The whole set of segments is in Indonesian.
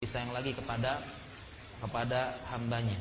sayang lagi kepada hambanya.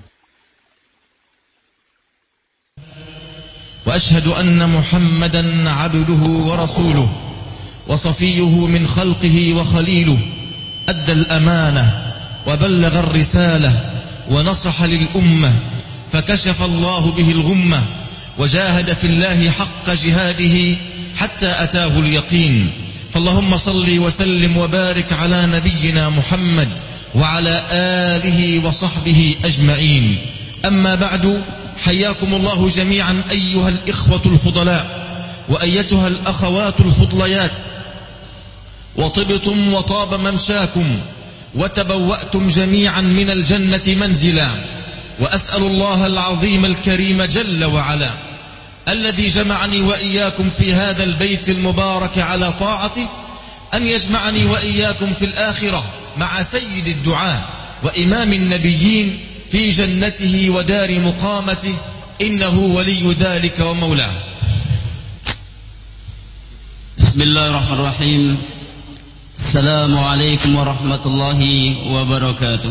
Wa ashhadu anna Muhammadan 'abduhu wa rasuluhu wa safiyyuhu min khalqihi wa khaliluhu adda al-amanah wa ballagha ar-risalah wa nasaha lil-ummah fakashafa Allah bihi al-ghummah wa jahada fillahi haqqa jihadihi hatta ataahu al-yaqin. Fallahumma salli wa sallim wa barik ala nabiyyina Muhammad wa ala alihi wa sahbihi ajma'in. Amma ba'du, hayyakumullahu jami'an ayyuhal ikhwatul fudala wa ayyatuhal akhawatul fudlayat, wa tibtum wa taba mamshakum wa tabawwa'tum jami'an minal jannati manzila, wa as'alullaha al-'azim al-karim jalla wa ala الذي جمعني وإياكم في هذا البيت المبارك على طاعته أن يجمعني وإياكم في الآخرة مع سيد الدعاء وإمام النبيين في جنته ودار مقامته إنه ولي ذلك ومولاه. بسم الله الرحمن الرحيم. السلام عليكم ورحمة الله وبركاته.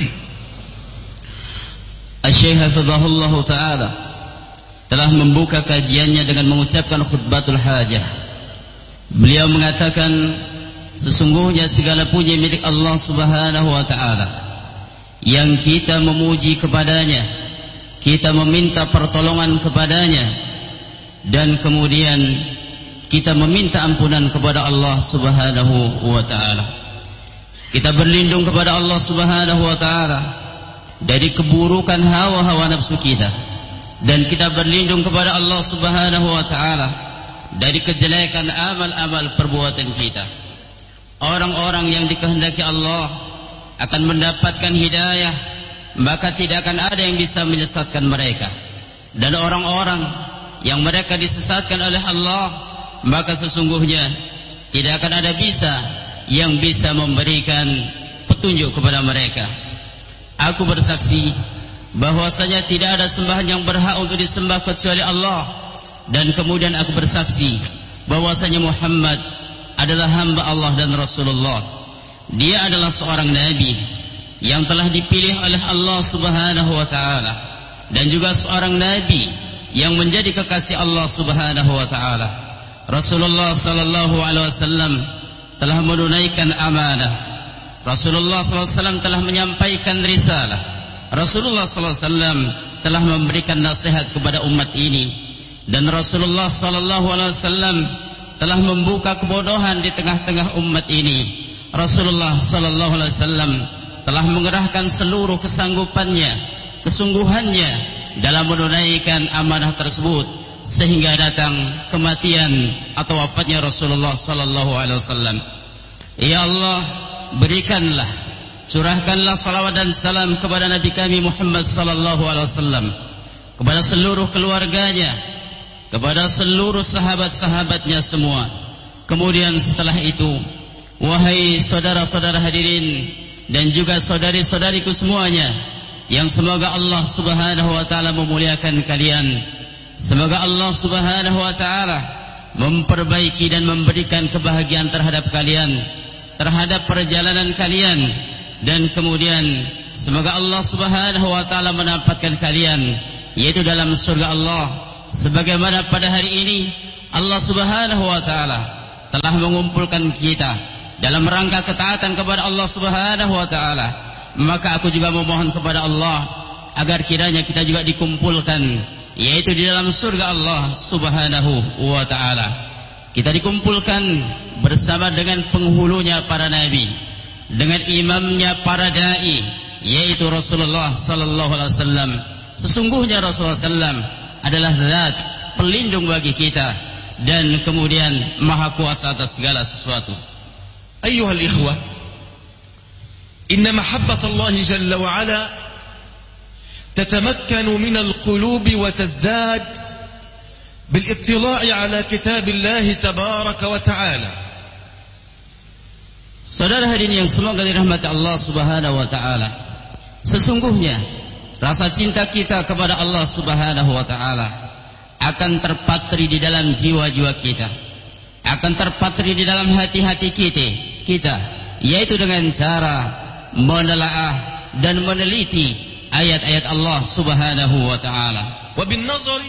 الشيخ حفظه الله تعالى telah membuka kajiannya dengan mengucapkan khutbatul hajah. Beliau mengatakan, sesungguhnya segala puji milik Allah Subhanahu wa ta'ala, yang kita memuji kepadanya, kita meminta pertolongan kepadanya, dan kemudian kita meminta ampunan kepada Allah Subhanahu wa ta'ala. Kita berlindung kepada Allah Subhanahu wa ta'ala dari keburukan hawa-hawa nafsu kita, dan kita berlindung kepada Allah Subhanahu wa ta'ala dari kejelekan amal-amal perbuatan kita. Orang-orang yang dikehendaki Allah akan mendapatkan hidayah, maka tidak akan ada yang bisa menyesatkan mereka. Dan orang-orang yang mereka disesatkan oleh Allah, maka sesungguhnya tidak akan ada yang bisa memberikan petunjuk kepada mereka. Aku bersaksi bahwasanya tidak ada sembahan yang berhak untuk disembah kecuali Allah, dan kemudian aku bersaksi bahwasanya Muhammad adalah hamba Allah dan Rasulullah. Dia adalah seorang nabi yang telah dipilih oleh Allah Subhanahu wa ta'ala, dan juga seorang nabi yang menjadi kekasih Allah Subhanahu wa ta'ala. Rasulullah sallallahu alaihi wasallam telah menunaikan amanah. Rasulullah sallallahu alaihi wasallam telah menyampaikan risalah. Rasulullah sallallahu alaihi wasallam telah memberikan nasihat kepada umat ini, dan Rasulullah sallallahu alaihi wasallam telah membuka kebodohan di tengah-tengah umat ini. Rasulullah sallallahu alaihi wasallam telah mengerahkan seluruh kesanggupannya, kesungguhannya dalam menunaikan amanah tersebut, sehingga datang kematian atau wafatnya Rasulullah sallallahu alaihi wasallam. Ya Allah, berikanlah, curahkanlah salawat dan salam kepada Nabi kami Muhammad sallallahu alaihi wasallam, kepada seluruh keluarganya, kepada seluruh sahabat-sahabatnya semua. Kemudian setelah itu, wahai saudara-saudara hadirin dan juga saudari-saudariku semuanya, yang semoga Allah Subhanahu wa ta'ala memuliakan kalian. Semoga Allah Subhanahu wa ta'ala memperbaiki dan memberikan kebahagiaan terhadap kalian, terhadap perjalanan kalian. Dan kemudian semoga Allah Subhanahu wa ta'ala menempatkan kalian, yaitu dalam surga Allah, sebagaimana pada hari ini Allah Subhanahu wa ta'ala telah mengumpulkan kita dalam rangka ketaatan kepada Allah Subhanahu wa ta'ala. Maka aku juga memohon kepada Allah agar kiranya kita juga dikumpulkan, yaitu di dalam surga Allah Subhanahu wa ta'ala. Kita dikumpulkan bersama dengan penghulunya para nabi, dengan imamnya para dai, yaitu Rasulullah sallallahu alaihi wasallam. Sesungguhnya Rasulullah sallam adalah zat pelindung bagi kita, dan kemudian maha kuasa atas segala sesuatu. Ayyuhal ikhwah, inna mahabbatallahi jalla wa ala tatamakkanu min al-qulub wa tazdad bil ittila'i ala kitabillahi tabaraka wa ta'ala. Saudara hadirin yang semoga dirahmati Allah Subhanahu wa ta'ala, sesungguhnya rasa cinta kita kepada Allah Subhanahu wa ta'ala akan terpatri di dalam jiwa-jiwa kita, akan terpatri di dalam hati-hati kita, yaitu dengan cara menelaah dan meneliti ayat-ayat Allah Subhanahu wa taala. Wa bin nazari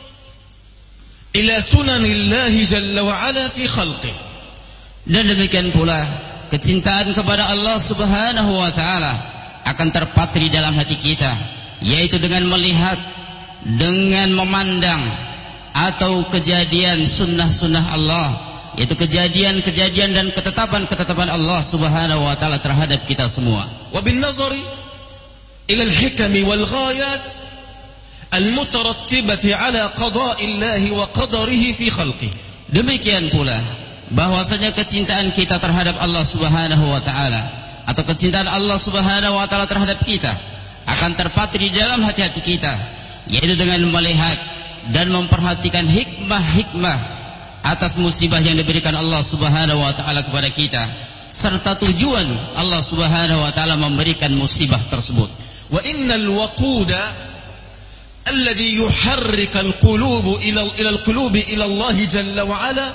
ila sunanillahi jalla wa ala fi khalqih. Dan demikian pula kecintaan kepada Allah Subhanahu wa taala akan terpatri dalam hati kita, yaitu dengan melihat, dengan memandang atau kejadian sunnah-sunnah Allah, yaitu kejadian-kejadian dan ketetapan-ketetapan Allah Subhanahu wa taala terhadap kita semua. Wa bin nazari ila al-hikam wal ghayat al-mutarattibah ala qada'illahi wa qadarihi fi khalqih. Demikian pula bahwasanya kecintaan kita terhadap Allah Subhanahu wa taala atau kecintaan Allah Subhanahu wa taala terhadap kita akan terpatri di dalam hati-hati kita, yaitu dengan melihat dan memperhatikan hikmah-hikmah atas musibah yang diberikan Allah Subhanahu wa taala kepada kita, serta tujuan Allah Subhanahu wa taala memberikan musibah tersebut. Wa innal waquda alladhi yuharrika al-qulub ila al-qulub ila Allah jalla wa ala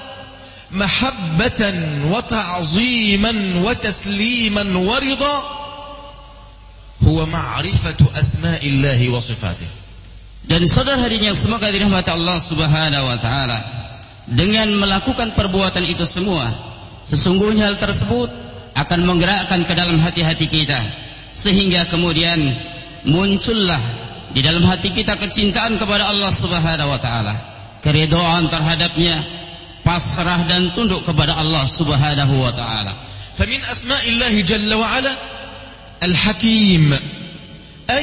mahabbatan wa ta'ziman wa tasliman wa ridha huwa ma'rifatu asma'illahi wa sifatih. Dan saudara hadirin yang semoga dirahmati Allah Subhanahu wa taala, dengan melakukan perbuatan itu semua, sesungguhnya hal tersebut akan menggerakkan ke dalam hati-hati kita, sehingga kemudian muncullah di dalam hati kita kecintaan kepada Allah Subhanahu wa taala, keridhaan terhadapnya, pasrah dan tunduk kepada Allah Subhanahu wa taala. Famin asma'illahi jalla wa ala al-hakim, ay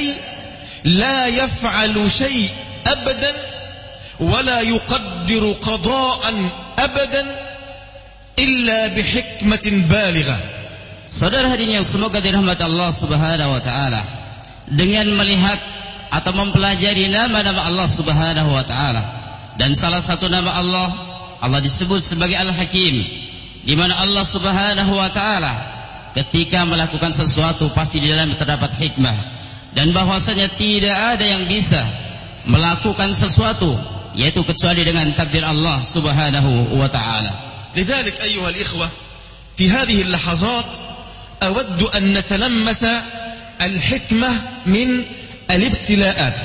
la yaf'alu shay' abadan wa la yuqaddiru qada'an abadan illa bihikmatin balighah. Saudara hadirin yang semoga dirahmati Allah Subhanahu wa taala, dengan melihat atau mempelajari nama-nama Allah Subhanahu wa taala, dan salah satu nama Allah disebut sebagai Al-Hakim, di mana Allah Subhanahu wa taala ketika melakukan sesuatu pasti di dalamnya terdapat hikmah, dan bahwasanya tidak ada yang bisa melakukan sesuatu yaitu kecuali dengan takdir Allah Subhanahu wa taala. Lidzalik ayyuhal ikhwah, fi hadhihi al-lahazat awaddu an natalammasa al-hikmah min al-ibtila'at.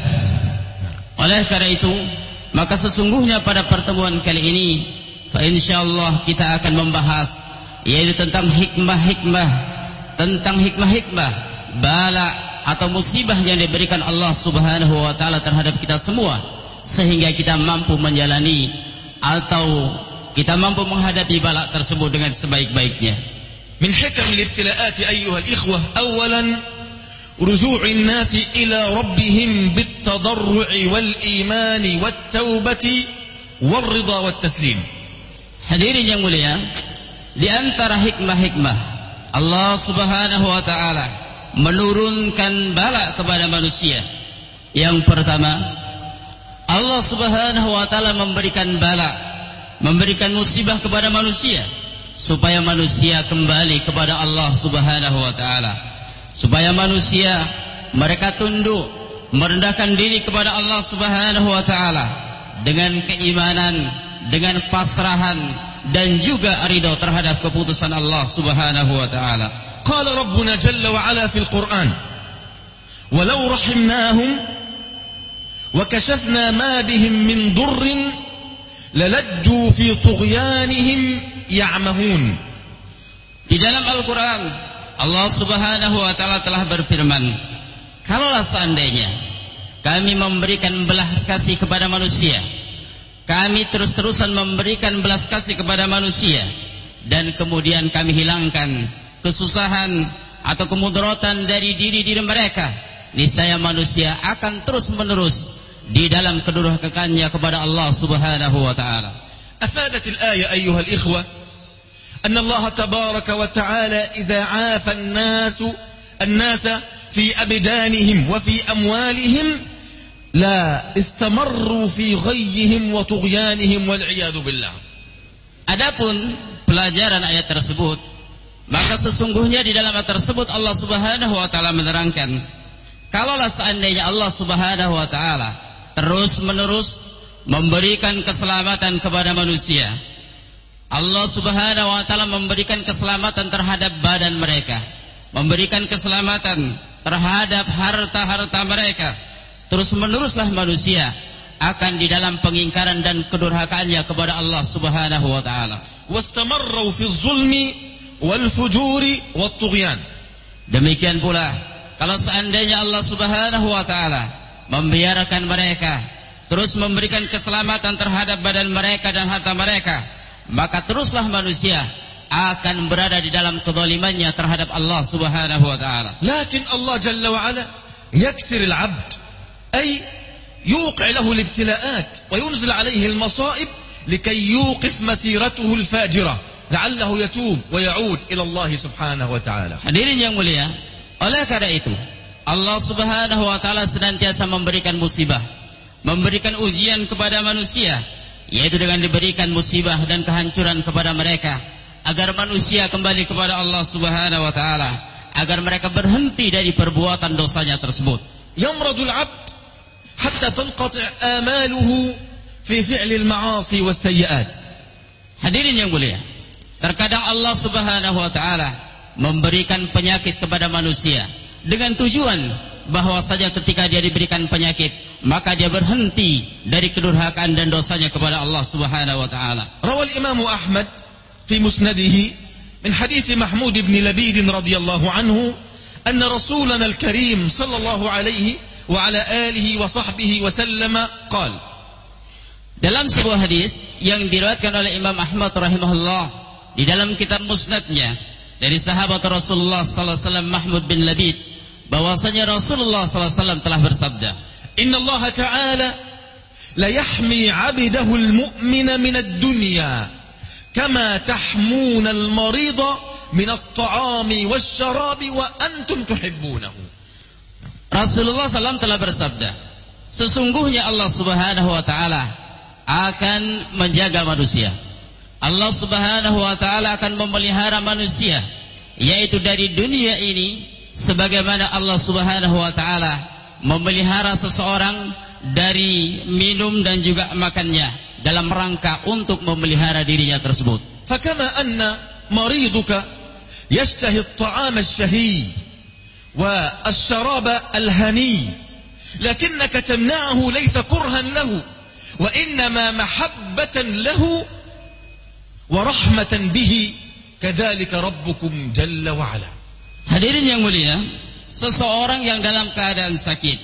Oleh karena itu, maka sesungguhnya pada pertemuan kali ini insyaallah kita akan membahas yaitu tentang hikmah-hikmah, tentang hikmah-hikmah bala atau musibah yang diberikan Allah Subhanahu wa taala terhadap kita semua, sehingga kita mampu menjalani atau kita mampu menghadapi bala tersebut dengan sebaik-baiknya. Min hikam al-ibtila'at ayyuhal ikhwah, awalan ruju'in nasi ila rabbihim bit-tadarru'i wal-imani wat-taubati war-ridha wat-taslim. Hadirin yang mulia, di antara hikmah-hikmah Allah Subhanahu wa taala menurunkan bala kepada manusia, yang pertama, Allah Subhanahu wa taala memberikan bala, memberikan musibah kepada manusia supaya manusia kembali kepada Allah Subhanahu wa taala, supaya manusia mereka tunduk, merendahkan diri kepada Allah Subhanahu wa taala dengan keimanan, dengan pasrahan dan juga ridha terhadap keputusan Allah Subhanahu wa taala. Qala Rabbuna jalla wa ala fil Qur'an, "Walau rahimnahum wa kashafna ma bihim min durrin lalajju fi tughyanihim ya'mahun." Di dalam Al-Qur'an Allah Subhanahu wa taala telah berfirman, kalaulah seandainya kami memberikan belas kasih kepada manusia, kami terus-terusan memberikan belas kasih kepada manusia, dan kemudian kami hilangkan kesusahan atau kemudaratan dari diri-diri mereka, niscaya manusia akan terus-menerus di dalam kedurhakannya kepada Allah Subhanahu wa taala. Afadat al-ayah ayyuhal ikhwah أن الله تبارك وتعالى إذا عاف الناس في أبدانهم وفي أموالهم لا استمروا في غيهم وطغيانهم والعياذ بالله. Adapun pelajaran ayat tersebut, maka sesungguhnya di dalam ayat tersebut Allah Subhanahu wa taala menerangkan, kalaulah seandainya Allah Subhanahu wa taala terus-menerus memberikan keselamatan kepada manusia, Allah Subhanahu wa taala memberikan keselamatan terhadap badan mereka, memberikan keselamatan terhadap harta-harta mereka, terus meneruslah manusia akan di dalam pengingkaran dan kedurhakaannya kepada Allah Subhanahu wa taala. Wastamarru fi zulmi wal fujuri wat tughyan. Demikian pula kalau seandainya Allah Subhanahu wa taala membiarkan mereka terus memberikan keselamatan terhadap badan mereka dan harta mereka, maka teruslah manusia akan berada di dalam kezalimannya terhadap Allah Subhanahu wa taala. Lakin Allah Jalla wa Ala yaksir al-'abd ay yuqi' lahu al-ibtila'at wa yunzil 'alayhi al-masa'ib likay yuqif masiratuhu al-fajirah la'allahu yatub wa ya'ud ila Allah Subhanahu wa ta'ala. Hadirin yang mulia, oleh karena itu Allah Subhanahu wa taala senantiasa memberikan musibah, memberikan ujian kepada manusia, yaitu dengan diberikan musibah dan kehancuran kepada mereka, agar manusia kembali kepada Allah Subhanahu wa taala, agar mereka berhenti dari perbuatan dosanya tersebut. Yamradul 'abd hatta tanqati' amaluhu fi fi'li al-ma'asi was-sayyi'at. Hadirin yang mulia, terkadang Allah Subhanahu wa taala memberikan penyakit kepada manusia dengan tujuan bahwasanya ketika dia diberikan penyakit, maka dia berhenti dari kedurhakaan dan dosanya kepada Allah Subhanahu wa taala. Rawal Imam Ahmad fi musnadihi min hadis Mahmud ibn Labid radhiyallahu anhu anna Rasulana al-Karim sallallahu alaihi wa ala alihi wa sahbihi wa sallama qala. Dalam sebuah hadis yang diriwayatkan oleh Imam Ahmad rahimahullah di dalam kitab musnadnya dari sahabat Rasulullah sallallahu alaihi wasallam Mahmud bin Labid, bahwasanya Rasulullah sallallahu alaihi wasallam telah bersabda, Inna Allah Ta'ala la yahmi 'abdahu al-mu'mina min ad-dunya kama tahmuna al-marida min at-ta'ami wash-sharabi wa antum tuhibbunahu. Rasulullah SAW telah bersabda, sesungguhnya Allah Subhanahu wa taala akan menjaga manusia. Allah Subhanahu wa taala akan memelihara manusia, yaitu dari dunia ini sebagaimana Allah Subhanahu wa taala memelihara seseorang dari minum dan juga makannya dalam rangka untuk memelihara dirinya tersebut. Fakama anna mariduka yashtahi at-ta'am ash-shahi wa ash-sharaba al-hani lakinnaka tamna'uhu laysa kurhan lahu wa innama mahabbatan lahu wa rahmatan bihi kadzalika rabbukum jalla wa ala. Hadirin yang mulia, seseorang yang dalam keadaan sakit,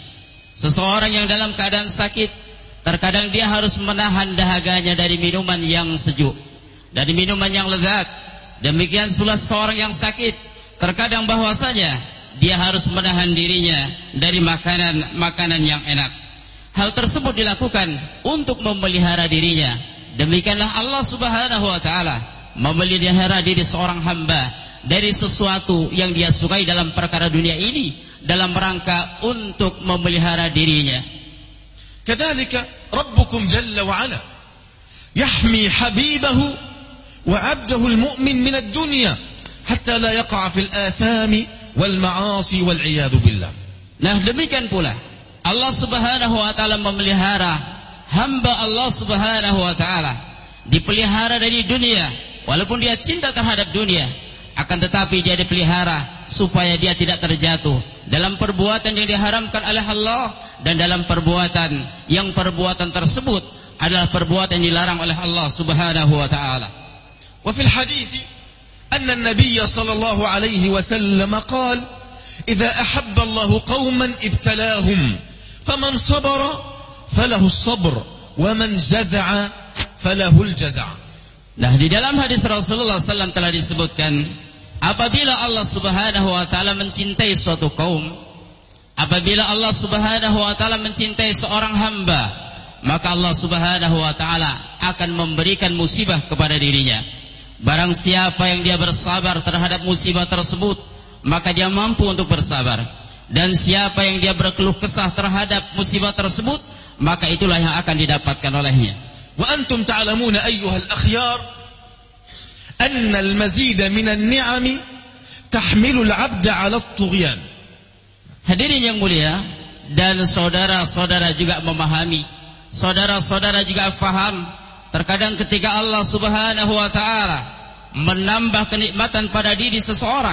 terkadang dia harus menahan dahaganya dari minuman yang sejuk, dari minuman yang lezat. Demikian pula seseorang yang sakit, terkadang bahwasanya dia harus menahan dirinya dari makanan yang enak. Hal tersebut dilakukan untuk memelihara dirinya. Demikianlah Allah Subhanahu wa taala memelihara diri seorang hamba dari sesuatu yang dia sukai dalam perkara dunia ini dalam rangka untuk memelihara dirinya. Kadzalika rabbukum jalla wa ala yahmi habibahu wa 'abdahu al-mu'min min ad-dunya hatta la yaqa' fil athami wal ma'asi wal 'iyadu billah. Nah, demikian pula Allah Subhanahu wa taala memelihara hamba Allah Subhanahu wa taala, dipelihara dari dunia walaupun dia cinta terhadap dunia, akan tetapi dia dipelihara supaya dia tidak terjatuh dalam perbuatan yang diharamkan oleh Allah dan dalam perbuatan tersebut adalah perbuatan yang dilarang oleh Allah Subhanahu wa taala. Wa fil hadits anna an-nabiy sallallahu alaihi wasallam qala idza ahabba Allah qauman ibtalahum faman sabara falahu as-sabr wa man jaza'a falahu al-jazaa. Nah, di dalam hadis Rasulullah SAW telah disebutkan, apabila Allah Subhanahu wa taala mencintai suatu kaum, apabila Allah Subhanahu wa taala mencintai seorang hamba, maka Allah Subhanahu wa taala akan memberikan musibah kepada dirinya. Barang siapa yang dia bersabar terhadap musibah tersebut, maka dia mampu untuk bersabar. Dan siapa yang dia berkeluh kesah terhadap musibah tersebut, maka itulah yang akan didapatkan olehnya. وأنتم تعلمون أيها الأخيار أن المزيد من النعم تحمل العبد على الطغيان. Hadirin yang mulia, dan saudara-saudara juga memahami, saudara-saudara juga faham, terkadang ketika Allah Subhanahu wa taala menambah kenikmatan pada diri seseorang,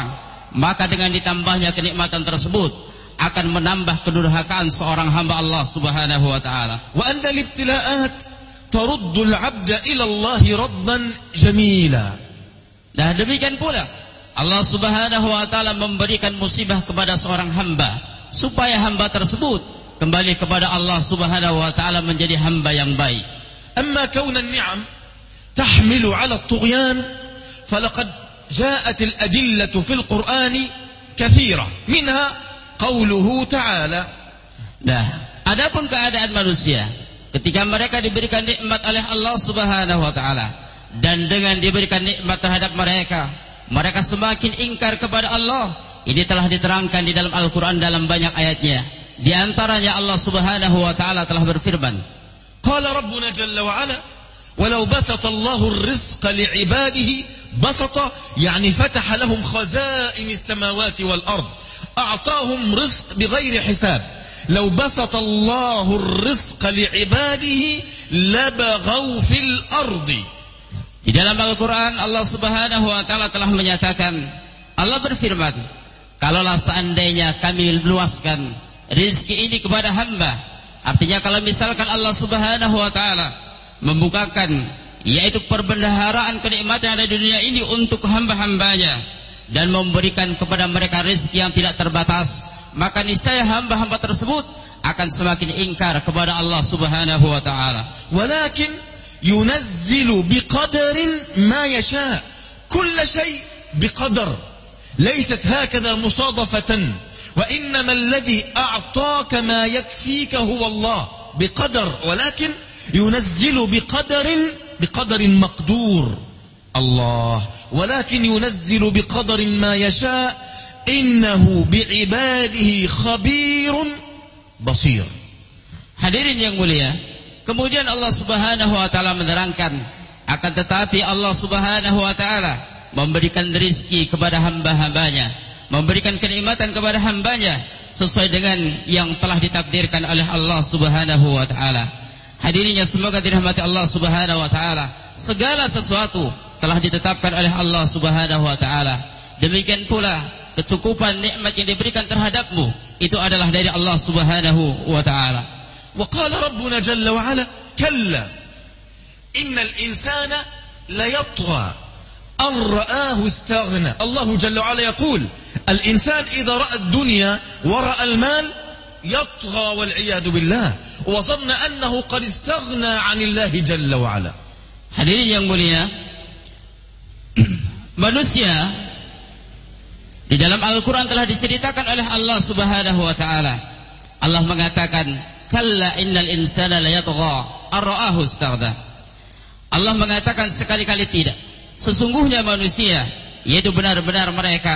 maka dengan ditambahnya kenikmatan tersebut akan menambah kedurhakaan seorang hamba Allah Subhanahu wa taala. Wa anna al-ibtila'at taruddu al-'abda ila Allah raddan jamila. Nah, demikian pula Allah Subhanahu wa taala memberikan musibah kepada seorang hamba supaya hamba tersebut kembali kepada Allah Subhanahu wa taala menjadi hamba yang baik. Amma kauna an-ni'am tahmilu 'ala at-tughyan falaqad ja'at al-adillatu fil Qur'ani katsira minha qauluhu ta'ala. Nah, adapun keadaan manusia ketika mereka diberikan nikmat oleh Allah Subhanahu wa taala dan dengan diberikan nikmat terhadap mereka semakin ingkar kepada Allah. Ini telah diterangkan di dalam Al-Qur'an dalam banyak ayatnya. Di antaranya Allah Subhanahu wa taala telah berfirman, qala rabbuna jalla wa ala walau basata Allahu ar-rizqa li'ibadihi basata yani fataha lahum khazain as-samawati wal ard a'tahum rizq bighairi hisab law basata Allahu ar-rizqa li'ibadihi labaghaw fil ardi. Di dalam Al-Qur'an Allah Subhanahu wa taala telah menyatakan, Allah berfirman, kalaulah seandainya kami luaskan rizki ini kepada hamba, artinya kalau misalkan Allah Subhanahu wa taala membukakan yaitu perbendaharaan kenikmatan yang ada di dunia ini untuk hamba-hambanya dan memberikan kepada mereka rezeki yang tidak terbatas, maka niscaya hamba-hamba tersebut akan semakin ingkar kepada Allah Subhanahu wa taala. Walakin yunazzilu biqadarin ma yasha, kull shay biqadar, laysat hakadha musadafatan, wa innama alladhi a'taka ma yakfika huwa Allah biqadar, walakin yunazzilu biqadarin maqdur. Allah, walakin yunazzilu biqadarin ma yasha, innahu bi'ibadihi khabirun basir. Hadirin yang mulia, kemudian Allah Subhanahu wa taala menerangkan, akan tetapi Allah Subhanahu wa taala memberikan rezeki kepada hamba-hambanya, memberikan kenikmatan kepada hambanya sesuai dengan yang telah ditakdirkan oleh Allah Subhanahu wa taala. Hadirin yang semoga dirahmati Allah Subhanahu wa taala, segala sesuatu telah ditetapkan oleh Allah Subhanahu wa taala. Demikian pula kecukupan nikmat yang diberikan terhadapmu itu adalah dari Allah Subhanahu wa taala. وقال ربنا جل وعلا كلا إن الإنسان ليطغى أن رآه استغنى. الله جل وعلا يقول الإنسان إذا رأى الدنيا ورأى المال يطغى والعياذ بالله وظن أنه قد استغنى عن الله جل وعلا. Hadirin yang mulia, manusia di dalam Al-Quran telah diceritakan oleh Allah Subhanahu wa taala. Allah mengatakan, kalla innal insana layatgha ar-ra'ahu istaghna. Allah mengatakan sekali-kali tidak, sesungguhnya manusia yaitu benar-benar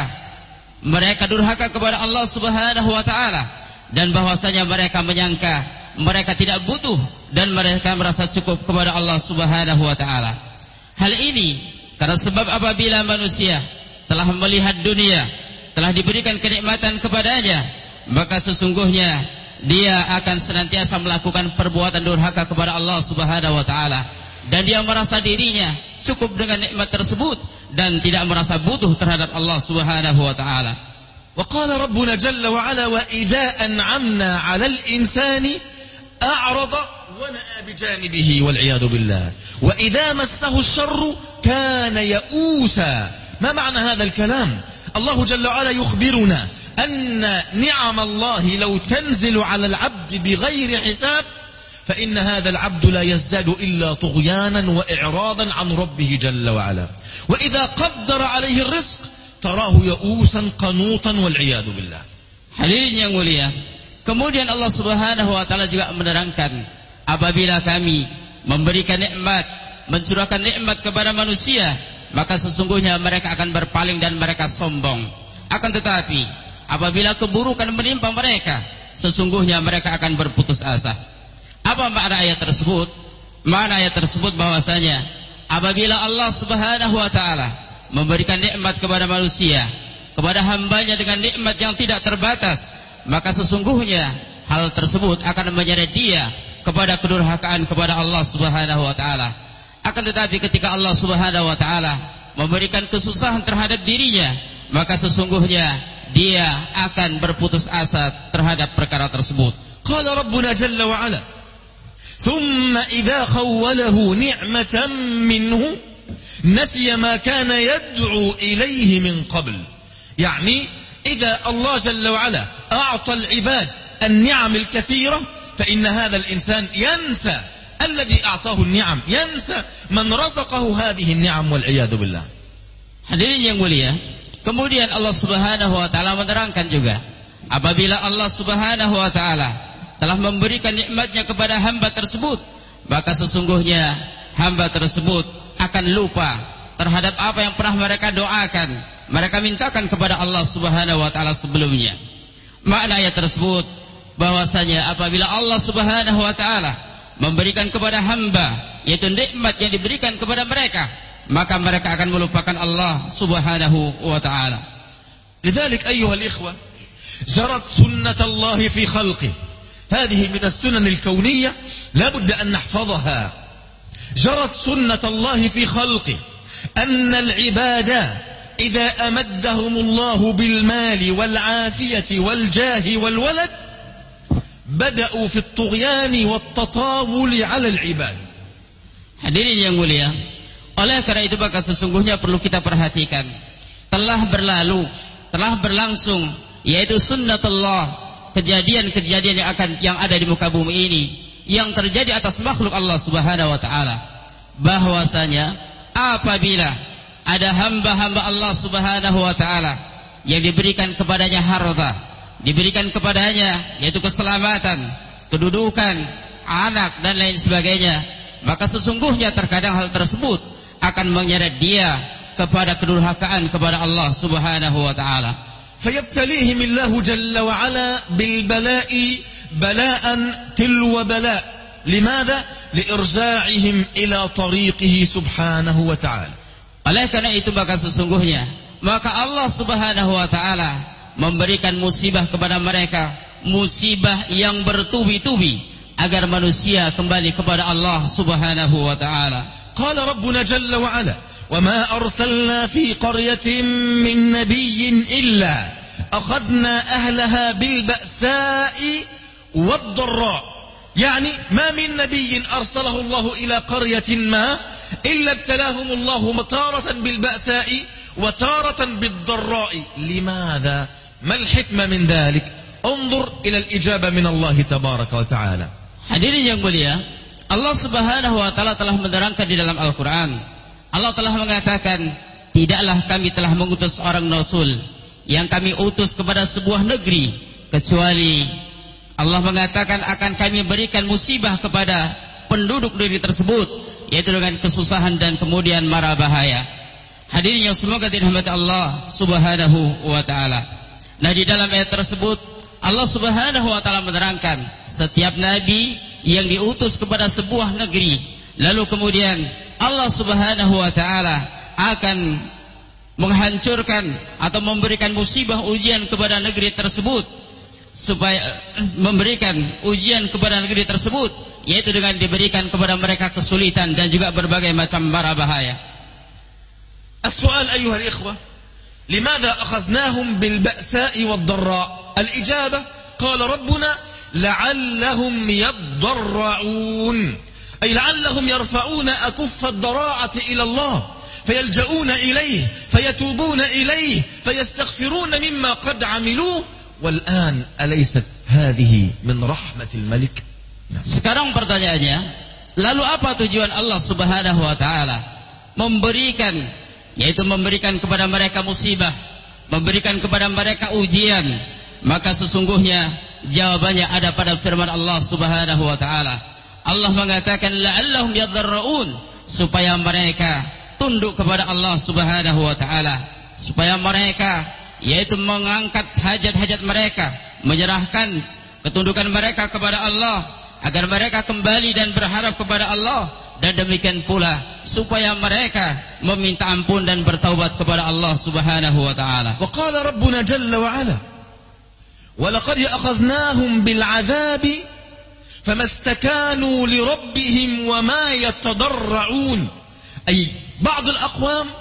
mereka durhaka kepada Allah Subhanahu wa taala dan bahwasanya mereka menyangka mereka tidak butuh dan mereka merasa cukup kepada Allah Subhanahu wa taala. Hal ini karena sebab apabila manusia telah melihat dunia, telah diberikan kenikmatan kepadanya, maka sesungguhnya dia akan senantiasa melakukan perbuatan durhaka kepada Allah Subhanahu wa taala dan dia merasa dirinya cukup dengan nikmat tersebut dan tidak merasa butuh terhadap Allah Subhanahu wa taala. Wa qala rabbuna jalla wa ala wa idza an'amna 'alal insani a'rada wa na'a bi janibihi wal 'iyadu billah wa idza massahu asy-syarru kana ya'usa. Ma ma'na hadha al-kalam? Allah jalla wa ala yukhbiruna أن نعم الله لو تنزل على العبد بغير حساب فإن هذا العبد لا يزداد إلا طغيانا وإعراضا عن ربه جل وعلا وإذا قدر عليه الرزق تراه يئوسا قنوطا والعياذ بالله. Hadirin yang mulia, kemudian Allah Subhanahu wa taala juga menerangkan, apabila kami memberikan nikmat, mencurahkan nikmat kepada manusia, maka sesungguhnya mereka akan berpaling dan mereka sombong. Akan tetapi apabila keburukan menimpa mereka, sesungguhnya mereka akan berputus asa. Apa makna ayat tersebut? Makna ayat tersebut bahwasanya apabila Allah Subhanahu wa taala memberikan nikmat kepada manusia, kepada hambanya dengan nikmat yang tidak terbatas, maka sesungguhnya hal tersebut akan menyeret dia kepada kedurhakaan kepada Allah Subhanahu wa taala. Akan tetapi ketika Allah Subhanahu wa taala memberikan kesusahan terhadap dirinya, maka sesungguhnya dia akan berputus asa terhadap perkara tersebut. Qala Rabbuna Jalla wa Ala, thumma idza khawwalahu ni'matan minhu nasiya ma kana yad'u ilayhi min qabl. Yani idza Allah Jalla wa Ala a'ta al-ibad an-ni'am al-kathira fa inna hadha al-insan yansa alladhi a'tahu an-ni'am, yansa man razaqahu hadhihi an-ni'am wal 'iyadu billah. Hadirin yang mulia, kemudian Allah Subhanahu wa taala menerangkan juga, apabila Allah Subhanahu wa taala telah memberikan nikmatnya kepada hamba tersebut, maka sesungguhnya hamba tersebut akan lupa terhadap apa yang pernah mereka doakan, mereka mintakan kepada Allah Subhanahu wa taala sebelumnya. Makna ayat tersebut bahwasanya apabila Allah Subhanahu wa taala memberikan kepada hamba, yaitu nikmat yang diberikan kepada mereka, maka mereka akan melupakan Allah Subhanahu wa taala. لذلك أيها الإخوة جرت سنة الله في خلقه، هذه من السنن الكونية لا بد أن نحفظها. جرت سنة الله في خلقه أن العباد إذا أمدهم الله بالمال والعافية والجاه والولد بدأوا في الطغيان والتطاول على العباد. Hadirin yang mulia, oleh karena itu maka sesungguhnya perlu kita perhatikan, telah berlalu, telah berlangsung, yaitu sunnatullah, kejadian-kejadian yang ada di muka bumi ini, yang terjadi atas makhluk Allah Subhanahu wa taala, bahwasanya apabila ada hamba-hamba Allah Subhanahu wa taala yang diberikan kepadanya harta, diberikan kepadanya yaitu keselamatan, kedudukan, anak dan lain sebagainya, maka sesungguhnya terkadang hal tersebut akan menyeret dia kepada kedurhakaan kepada Allah Subhanahu wa taala. فيبتليهم الله جل وعلا بالبلاء بلاء تلو بلاء. لماذا؟ لإرجاعهم إلى طريقه سبحانه وتعالى. Oleh karena itu maka sesungguhnya Allah Subhanahu wa taala memberikan musibah kepada mereka, musibah yang bertubi-tubi agar manusia kembali kepada Allah Subhanahu wa taala. Qala Rabbuna Jalla wa Ala, وما أرسلنا في قرية من نبي إلا أخذنا أهلها بالبأساء والضراء. يعني ما من نبي أرسله الله إلى قرية ما إلا ابتلاهم الله تارة بالبأساء وتارة بالضراء. لماذا؟ ما الحكمة من ذلك؟ انظر إلى الإجابة من الله تبارك وتعالى. Hadirin yang mulia, Allah Subhanahu wa taala telah menerangkan di dalam Al-Qur'an. Allah telah mengatakan, tidaklah kami telah mengutus seorang rasul yang kami utus kepada sebuah negeri, kecuali Allah mengatakan akan kami berikan musibah kepada penduduk negeri tersebut, yaitu dengan kesusahan dan kemudian mara bahaya. Hadirin yang semoga dirahmati Allah Subhanahu wa taala. Nah, di dalam ayat tersebut Allah Subhanahu wa taala menerangkan setiap nabi yang diutus kepada sebuah negeri, lalu kemudian Allah Subhanahu wa taala akan menghancurkan atau memberikan musibah ujian kepada negeri tersebut, supaya memberikan ujian kepada negeri tersebut, yaitu dengan diberikan kepada mereka kesulitan dan juga berbagai macam mara bahaya. السؤال أيها الإخوة، لماذا أخذناهم بالبأساء والضراء؟ الإجابة قال ربنا لعلهم يضرعون، أي لعلهم يرفعون أكف الضراعة إلى الله فيلجؤون إليه فيتوبون إليه فيستغفرون مما قد عملوه. والآن أليست هذه من رحمة الملك؟ Sekarang pertanyaannya, lalu apa tujuan Allah Subhanahu wa taala memberikan, yaitu memberikan kepada mereka musibah, memberikan kepada mereka ujian? Maka sesungguhnya jawabannya ada pada firman Allah Subhanahu wa taala. Allah mengatakan la'allahum yadarra'un, supaya mereka tunduk kepada Allah Subhanahu wa taala, supaya mereka yaitu mengangkat hajat-hajat mereka, menyerahkan ketundukan mereka kepada Allah, agar mereka kembali dan berharap kepada Allah, dan demikian pula supaya mereka meminta ampun dan bertaubat kepada Allah Subhanahu wa taala. Wa qala Rabbuna Jalla wa Ala, wa laqad akhadnahum bil 'adzabi فما استكانوا لربهم وما يتضرعون. أي بعض الأقوام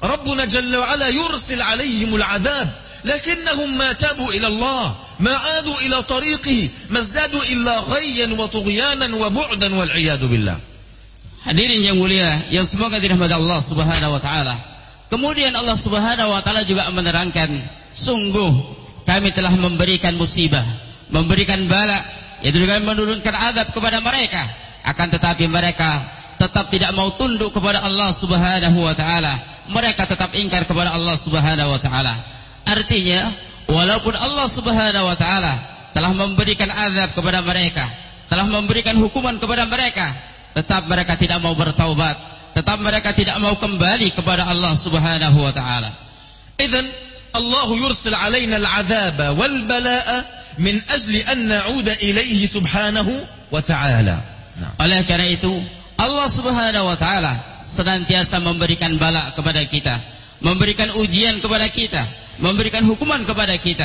ربنا جل وعلا يرسل عليهم العذاب لكنهم ما تابوا إلى الله ما عادوا إلى طريقه ما ازدادوا إلا غيا وطغيانا وبعدا والعياذ بالله. Hadirin yang mulia yang semoga dirahmati Allah Subhanahu wa taala. Kemudian Allah Subhanahu wa taala juga menerangkan, sungguh kami telah memberikan musibah, memberikan bala, yaitu dengan menurunkan azab kepada mereka, akan tetapi mereka tetap tidak mau tunduk kepada Allah Subhanahu wa taala. Mereka tetap ingkar kepada Allah Subhanahu wa taala. Artinya, walaupun Allah Subhanahu wa taala telah memberikan azab kepada mereka, telah memberikan hukuman kepada mereka, tetap mereka tidak mau bertaubat, tetap mereka tidak mau kembali kepada Allah Subhanahu wa taala. Idzan Allah yursil alaina al-'adzaba wal balaa'a min ajli an na'uda ilaihi subhanahu wa ta'ala. Oleh karena itu, Allah Subhanahu wa taala senantiasa memberikan bala kepada kita, memberikan ujian kepada kita, memberikan hukuman kepada kita.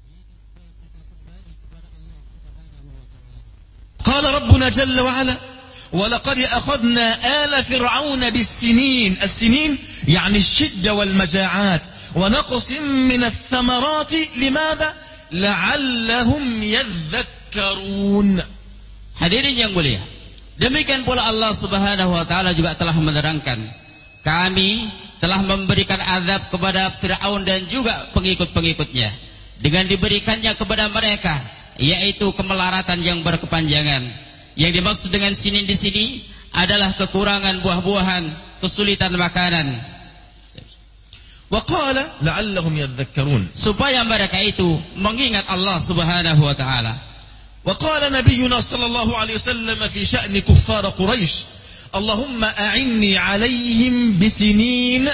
Qala Rabbuna jalla wa ala ولقد أخذنا آل فرعون بالسنين السنين يعني الشدة والمجاعات ونقص من الثمرات لماذا لعلهم يذكرون. Hadirin yang mulia, demikian pula Allah Subhanahu wa taala juga telah menerangkan, kami telah memberikan azab kepada Fir'aun dan juga pengikut-pengikutnya dengan diberikannya kepada mereka yaitu kemelaratan yang berkepanjangan. Yang dimaksud dengan sinin di sini adalah kekurangan buah-buahan, kesulitan makanan. Wa qala la'allahum yadhakkarun, supaya mereka itu mengingat Allah Subhanahu wa taala. Wa qala nabiyyuna sallallahu alaihi wasallam fi sya'ni kuffar Quraisy, Allahumma a'inni 'alaihim bisinin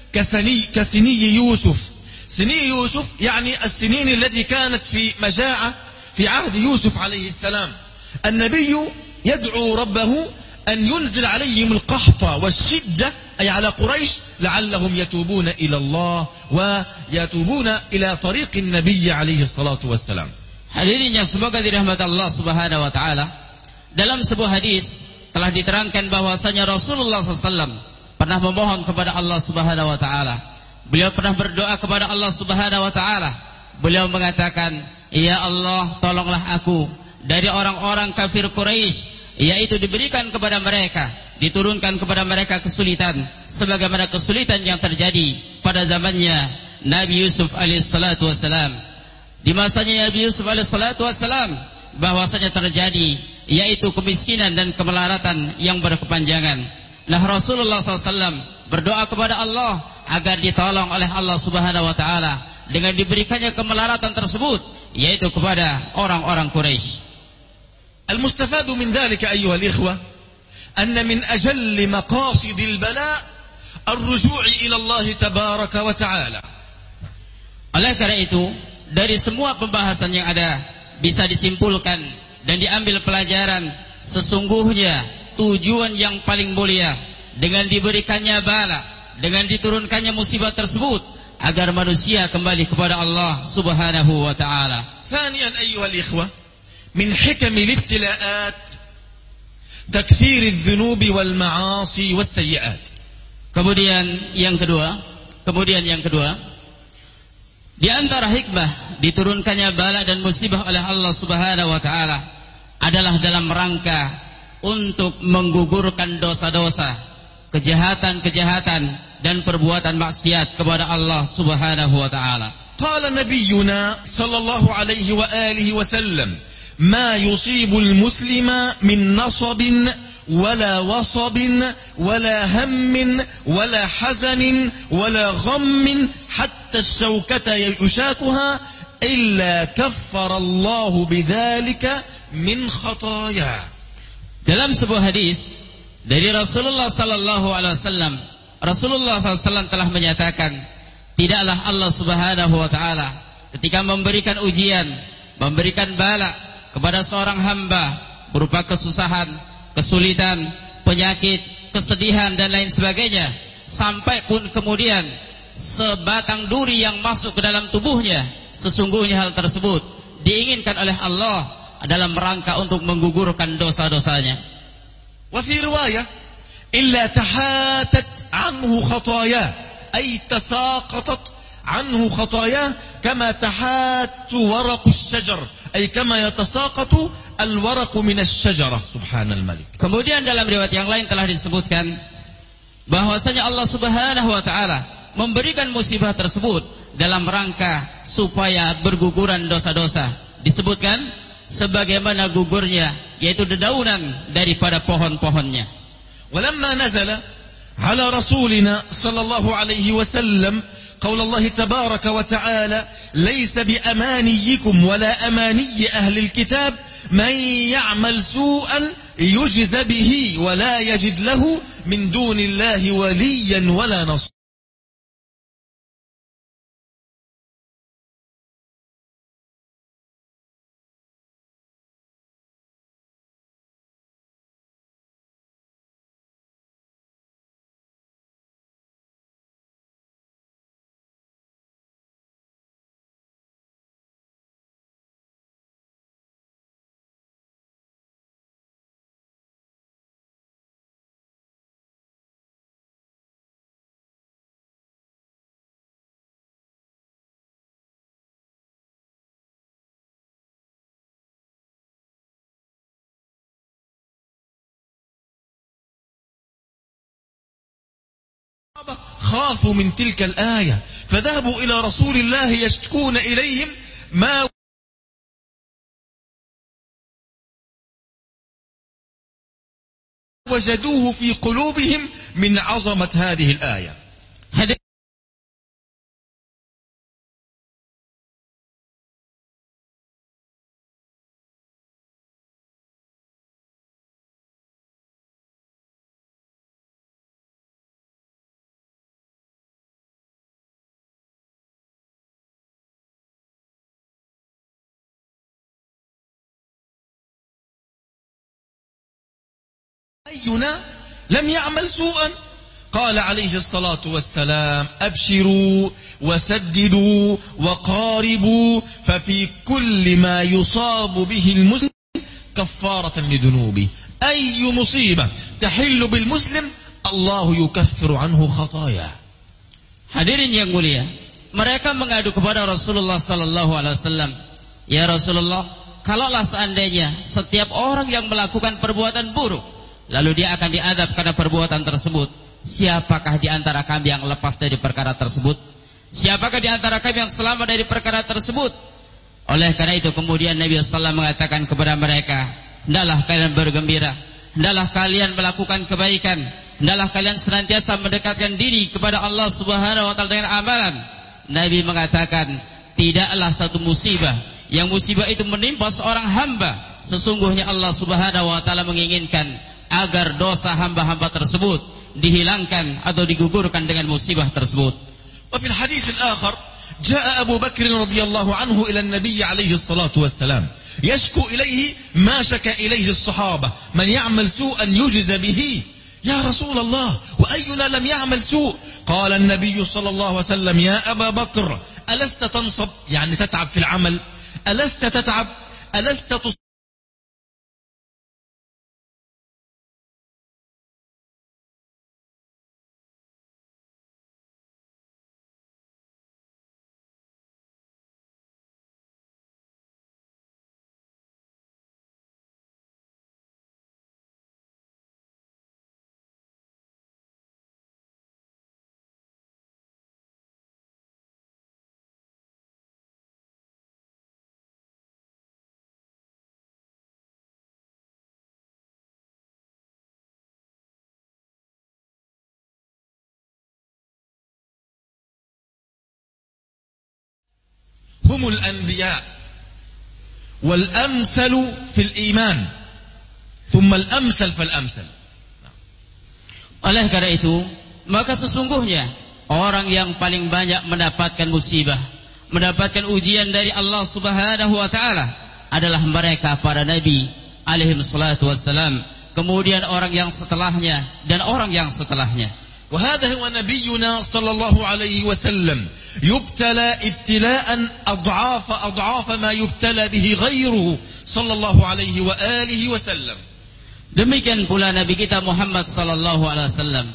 kasini Yusuf. Sini Yusuf yani as-sinin allati kanat fi majaa'a fi 'ahdi Yusuf alaihi salam. النبي يدعو ربه أن ينزل عليهم القحط والشدة أي على قريش لعلهم يتوبون إلى الله ويتوبون إلى طريق النبي عليه الصلاة والسلام. Hadirin yang semoga dirahmati Allah Subhanahu wa taala, dalam sebuah hadis telah diterangkan bahwasanya Rasulullah SAW pernah memohon kepada Allah Subhanahu wa taala. Beliau pernah berdoa kepada Allah Subhanahu wa taala. Beliau mengatakan, "Ya Allah, tolonglah aku dari orang-orang kafir Quraisy, yaitu diberikan kepada mereka, diturunkan kepada mereka kesulitan sebagaimana kesulitan yang terjadi pada zamannya Nabi Yusuf alaihissalatu wassalam." Di masanya Nabi Yusuf alaihissalatu wassalam bahwasanya terjadi yaitu kemiskinan dan kemelaratan yang berkepanjangan. Nah, Rasulullah SAW berdoa kepada Allah agar ditolong oleh Allah Subhanahu wa taala dengan diberikannya kemelaratan tersebut yaitu kepada orang-orang Quraisy. المستفاد من ذلك أيها الإخوة أن من أجل مقاصد البلاء الرجوع إلى الله تبارك وتعالى. Oleh karena itu, dari semua pembahasan yang ada bisa disimpulkan dan diambil pelajaran, sesungguhnya tujuan yang paling mulia dengan diberikannya bala, dengan diturunkannya musibah tersebut agar manusia kembali kepada Allah Subhanahu wa taala. ثانيا أيها الإخوة من حكم الابتلاءات تكثير الذنوب والمعاصي والسيئات. Kemudian yang kedua, di antara hikmah diturunkannya bala dan musibah oleh Allah Subhanahu wa taala adalah dalam rangka untuk menggugurkan dosa-dosa, kejahatan-kejahatan dan perbuatan maksiat kepada Allah Subhanahu wa taala. Qala nabiyyuna sallallahu alaihi wa alihi wasallam, ما يصيب المسلم من نصب ولا وصب ولا هم ولا حزن ولا غم حتى الشوكة يشاكها إلا كفر الله بذلك من خطاياه. Dalam sebuah hadis dari Rasulullah sallallahu alaihi wasallam, Rasulullah SAW telah menyatakan, tidaklah Allah Subhanahu wa taala ketika memberikan ujian, memberikan bala kepada seorang hamba berupa kesusahan, kesulitan, penyakit, kesedihan dan lain sebagainya, sampai pun kemudian sebatang duri yang masuk ke dalam tubuhnya, sesungguhnya hal tersebut diinginkan oleh Allah dalam rangka untuk menggugurkan dosa-dosanya. Wa fi riwayah illa tahatat anhu khataya أي تساقطت عنه خطاياه كما تحات ورق الشجر, أي كما يتساقط الورق من الشجرة. سبحان الملك. Kemudian dalam riwayat yang lain telah disebutkan bahwasanya Allah Subhanahu wa taala memberikan musibah tersebut dalam rangka supaya berguguran dosa-dosa. Disebutkan sebagaimana gugurnya, yaitu dedaunan daripada pohon-pohonnya. ولما نزل على رسولنا صلى الله عليه وسلم قول الله تبارك وتعالى ليس بأمانيكم ولا أماني أهل الكتاب من يعمل سوءا يجز به ولا يجد له من دون الله وليا ولا نصيرا. خافوا من تلك الآية فذهبوا إلى رسول الله يشتكون إليهم ما وجدوه في قلوبهم من عظمة هذه الآية. أينا لم يعمل سوءا؟ قال عليه الصلاة والسلام أبشروا وسددوا وقاربوا ففي كل ما يصاب به المسلم كفارة لذنوبه. أي مصيبة تحل بالمسلم الله يكفر عنه خطاياه. Hadirin yang mulia, mereka mengadu kepada Rasulullah sallallahu alaihi wasallam, ya Rasulullah, kalaulah seandainya setiap orang yang melakukan perbuatan buruk lalu dia akan diadab karena perbuatan tersebut, siapakah di antara kami yang lepas dari perkara tersebut? Siapakah di antara kami yang selamat dari perkara tersebut? Oleh karena itu kemudian Nabi sallallahu alaihi wasallam mengatakan kepada mereka, hendaklah kalian bergembira, hendaklah kalian melakukan kebaikan, hendaklah kalian senantiasa mendekatkan diri kepada Allah Subhanahu wa taala dengan amalan. Nabi mengatakan, tidaklah satu musibah yang musibah itu menimpa seorang hamba, sesungguhnya Allah Subhanahu wa taala menginginkan agar dosa hamba-hamba tersebut dihilangkan atau digugurkan dengan musibah tersebut. وفي الحديث الآخر جاء أبو بكر رضي الله عنه إلى النبي عليه الصلاة والسلام يشكو إليه ما شكى إليه الصحابة من يعمل سوءا يجز به. يا رسول الله وأينا لم يعمل سوء؟ قال النبي صلى الله عليه وسلم يا أبا بكر ألست تنصب، يعني تتعب في العمل، ألست تتعب، ألست تصب. هم الأنبياء والأمثل في الإيمان ثم الأمثل فالأمثل. Oleh karena itu, maka sesungguhnya orang yang paling banyak mendapatkan musibah, mendapatkan ujian dari Allah Subhanahu wa taala adalah mereka para nabi alaihi salatu wassalam, kemudian orang yang setelahnya dan orang yang setelahnya. وهذا هو نبينا صلى الله عليه وسلم يبتلى ابتلاء أضعاف ما يبتلى به غيره صلى الله عليه وآله وسلم. Demikian pula Nabi kita Muhammad sallallahu alaihi wasallam,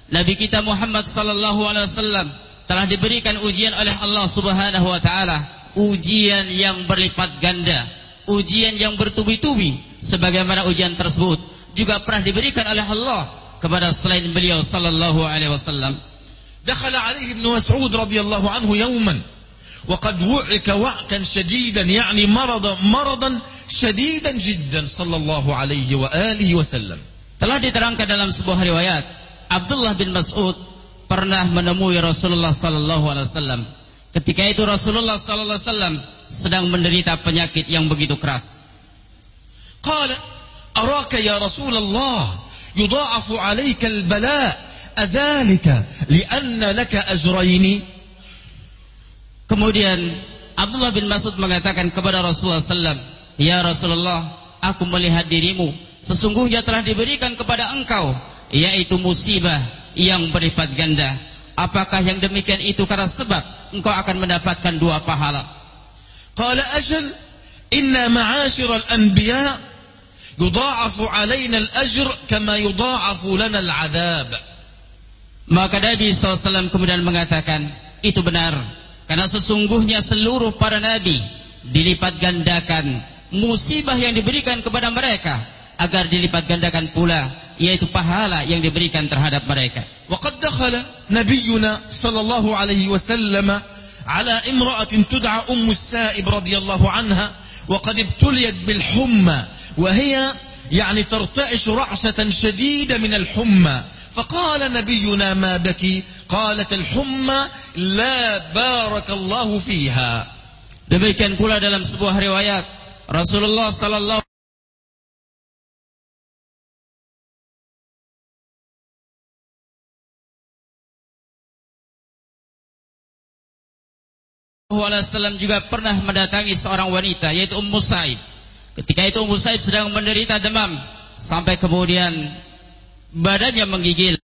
Nabi kita Muhammad sallallahu alaihi wasallam telah diberikan ujian oleh Allah Subhanahu wa taala, ujian yang berlipat ganda, ujian yang bertubi-tubi. Sebagaimana ujian tersebut juga pernah diberikan oleh Allah kepada selain beliau sallallahu alaihi wasallam. Dakhala alaihi Ibn Mas'ud radhiyallahu anhu yawman وقد وعك وعكا شديدا يعني مرضا شديدا جدا صلى الله عليه وآله وسلم. Telah diterangkan dalam sebuah riwayat, Abdullah bin Mas'ud pernah menemui Rasulullah sallallahu alaihi wasallam. Ketika itu Rasulullah sallallahu alaihi wasallam sedang menderita penyakit yang begitu keras. Qala araka ya Rasulullah yudha'afu 'alaika al-bala' azalika li'anna laka ajrayn. Kemudian Abdullah bin Mas'ud mengatakan kepada Rasulullah SAW, ya Rasulullah, aku melihat dirimu sesungguhnya telah diberikan kepada engkau yaitu musibah yang berlipat ganda. Apakah yang demikian itu karena sebab engkau akan mendapatkan 2 pahala? Qala ajal inna ma'ashir al-anbiya yudha'afu 'alaina al-ajr kama yudha'afu lana al-'adhab. Maka Nabi SAW kemudian mengatakan, itu benar, karena sesungguhnya seluruh para nabi dilipat gandakan musibah yang diberikan kepada mereka agar dilipat gandakan pula yaitu pahala yang diberikan terhadap mereka. وقد دخل نبينا صلى الله عليه وسلم على امرأة تدعى السائب رضي الله عنها وقد ابتليت بالحمى وهي يعني ترتعش رعشة شديدة من الحمى فقال نبينا ما بكي قالت الحمى لا بارك الله فيها. Demikian pula dalam sebuah riwayat Rasulullah sallallahu alaihi wasallam juga pernah mendatangi seorang wanita yaitu Ummu Sa'id. Ketika itu Ummu Sa'id sedang menderita demam sampai kemudian badannya menggigil.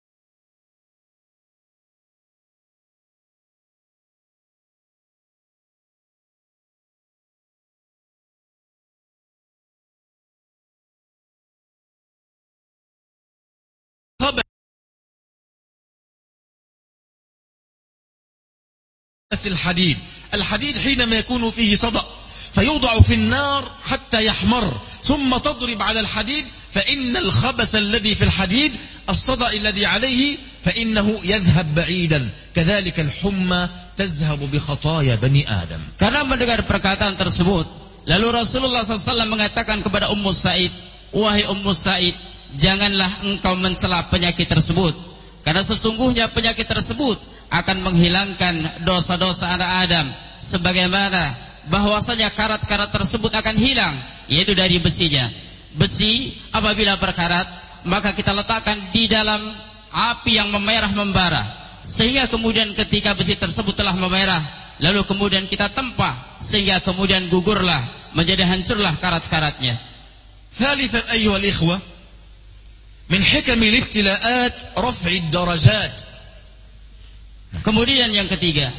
الحديد حينما يكون فيه صدأ فيوضع في النار حتى يحمر ثم تضرب على الحديد فإن الخبث الذي في الحديد الصدأ الذي عليه فإنه يذهب بعيدا كذلك الحمى تذهب بخطايا بني آدم. Karena mendengar perkataan tersebut, lalu Rasulullah SAW mengatakan kepada Ummu Sa'id, wahai Ummu Sa'id, janganlah engkau mencela penyakit tersebut, karena sesungguhnya penyakit tersebut akan menghilangkan dosa-dosa anak Adam, sebagaimana bahwasanya karat-karat tersebut akan hilang, yaitu dari besinya. Besi apabila berkarat, maka kita letakkan di dalam api yang memerah membara, sehingga kemudian ketika besi tersebut telah memerah, lalu kemudian kita tempah, sehingga kemudian gugurlah, menjadi hancurlah karat-karatnya. ثالثا أيها الإخوة من حكم الابتلاءات رفع الدرجات. Kemudian yang ketiga,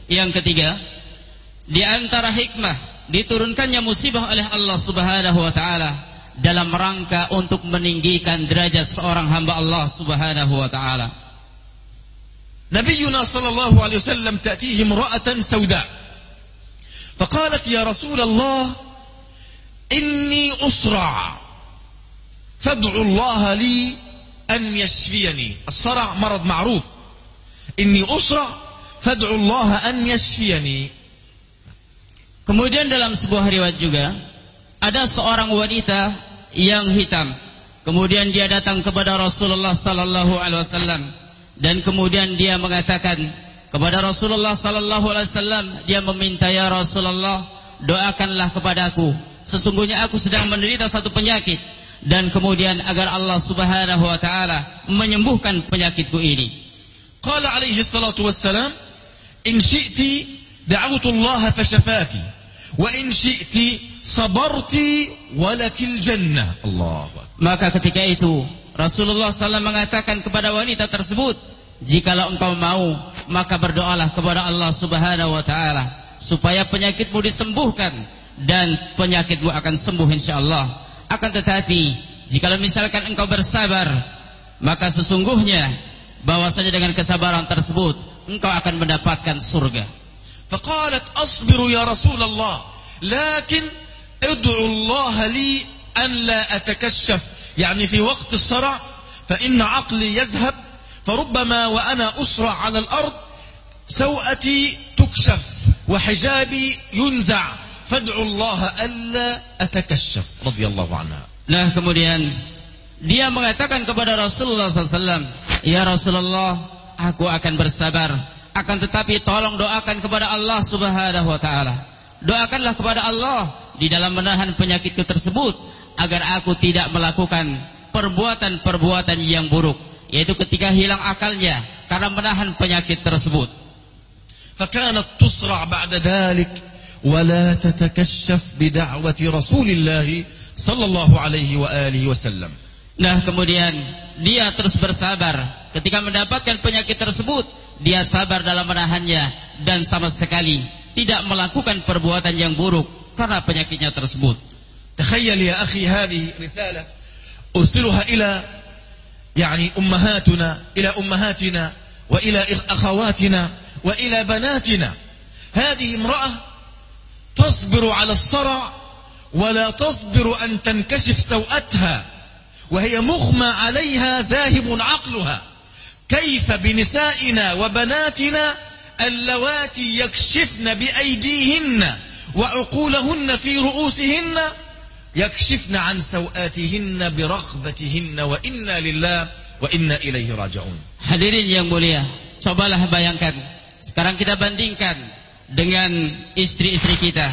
di antara hikmah diturunkannya musibah oleh Allah Subhanahu wa taala dalam rangka untuk meninggikan derajat seorang hamba Allah Subhanahu wa taala. Nabiyuna sallallahu alaihi wasallam ta'tihi imra'atan sauda. Faqalat ya Rasulullah inni usra. Fad'u Allah li an yashfiyani. As-sara' marad ma'ruf. Inni usra fad'u Allah an yashfiyani. Kemudian dalam sebuah riwayat juga ada seorang wanita yang hitam. Kemudian dia datang kepada Rasulullah sallallahu alaihi wasallam dan kemudian dia mengatakan kepada Rasulullah sallallahu alaihi wasallam, dia meminta, ya Rasulullah, doakanlah kepadaku, sesungguhnya aku sedang menderita satu penyakit, dan kemudian agar Allah Subhanahu wa taala menyembuhkan penyakitku ini. Qala alaihi salatu wassalam, in syi'ti da'awtu Allah fashafaki wa in syi'ti sabarti walakil jannah. Allah. Maka ketika itu Rasulullah SAW mengatakan kepada wanita tersebut, jikalau engkau mau, maka berdoalah kepada Allah Subhanahu wa taala supaya penyakitmu disembuhkan, dan penyakitmu akan sembuh insyaallah. Akan tetapi jikalau misalkan engkau bersabar, maka sesungguhnya bahwasanya dengan kesabaran tersebut engkau akan mendapatkan surga. فقالت أصبر يا رسول الله لكن ادعو الله لي أن لا أتكشف يعني في وقت الصرع فإن عقلي يذهب فربما وأنا أسرع على الأرض سوءتي تكشف وحجابي ينزع فادعوا الله ألا أتكشف رضي الله عنها. Nah kemudian dia mengatakan kepada Rasulullah SAW, ya Rasulullah, aku akan bersabar, akan tetapi tolong doakan kepada Allah Subhanahu wa Ta'ala. Doakanlah kepada Allah di dalam menahan penyakitku tersebut agar aku tidak melakukan perbuatan-perbuatan yang buruk, yaitu ketika hilang akalnya karena menahan penyakit tersebut. فكانت تصرع بعد ذلك ولا تتكشف بدعوة رسول الله صلى الله عليه وآله وسلم. Nah kemudian dia terus bersabar ketika mendapatkan penyakit tersebut. Dia sabar dalam menahannya dan sama sekali tidak melakukan perbuatan yang buruk karena penyakitnya tersebut. تخيل يا أخي هذه رسالة أرسلها إلى يعني أمهاتنا وإلى أخواتنا وإلى بناتنا. هذه امرأة تصبر على الصرع ولا تصبر أن تنكشف سوءتها وهي مغمى عليها ذاهب عقلها. كيف بنسائنا وبناتنا اللواتي يكشفن بأيديهن وعقولهن في رؤوسهن يكشفن عن سوءاتهن برغبتهن وإنا لله وإنا إليه راجعون. Hadirin yang mulia, cobalah bayangkan, sekarang kita bandingkan dengan istri-istri kita,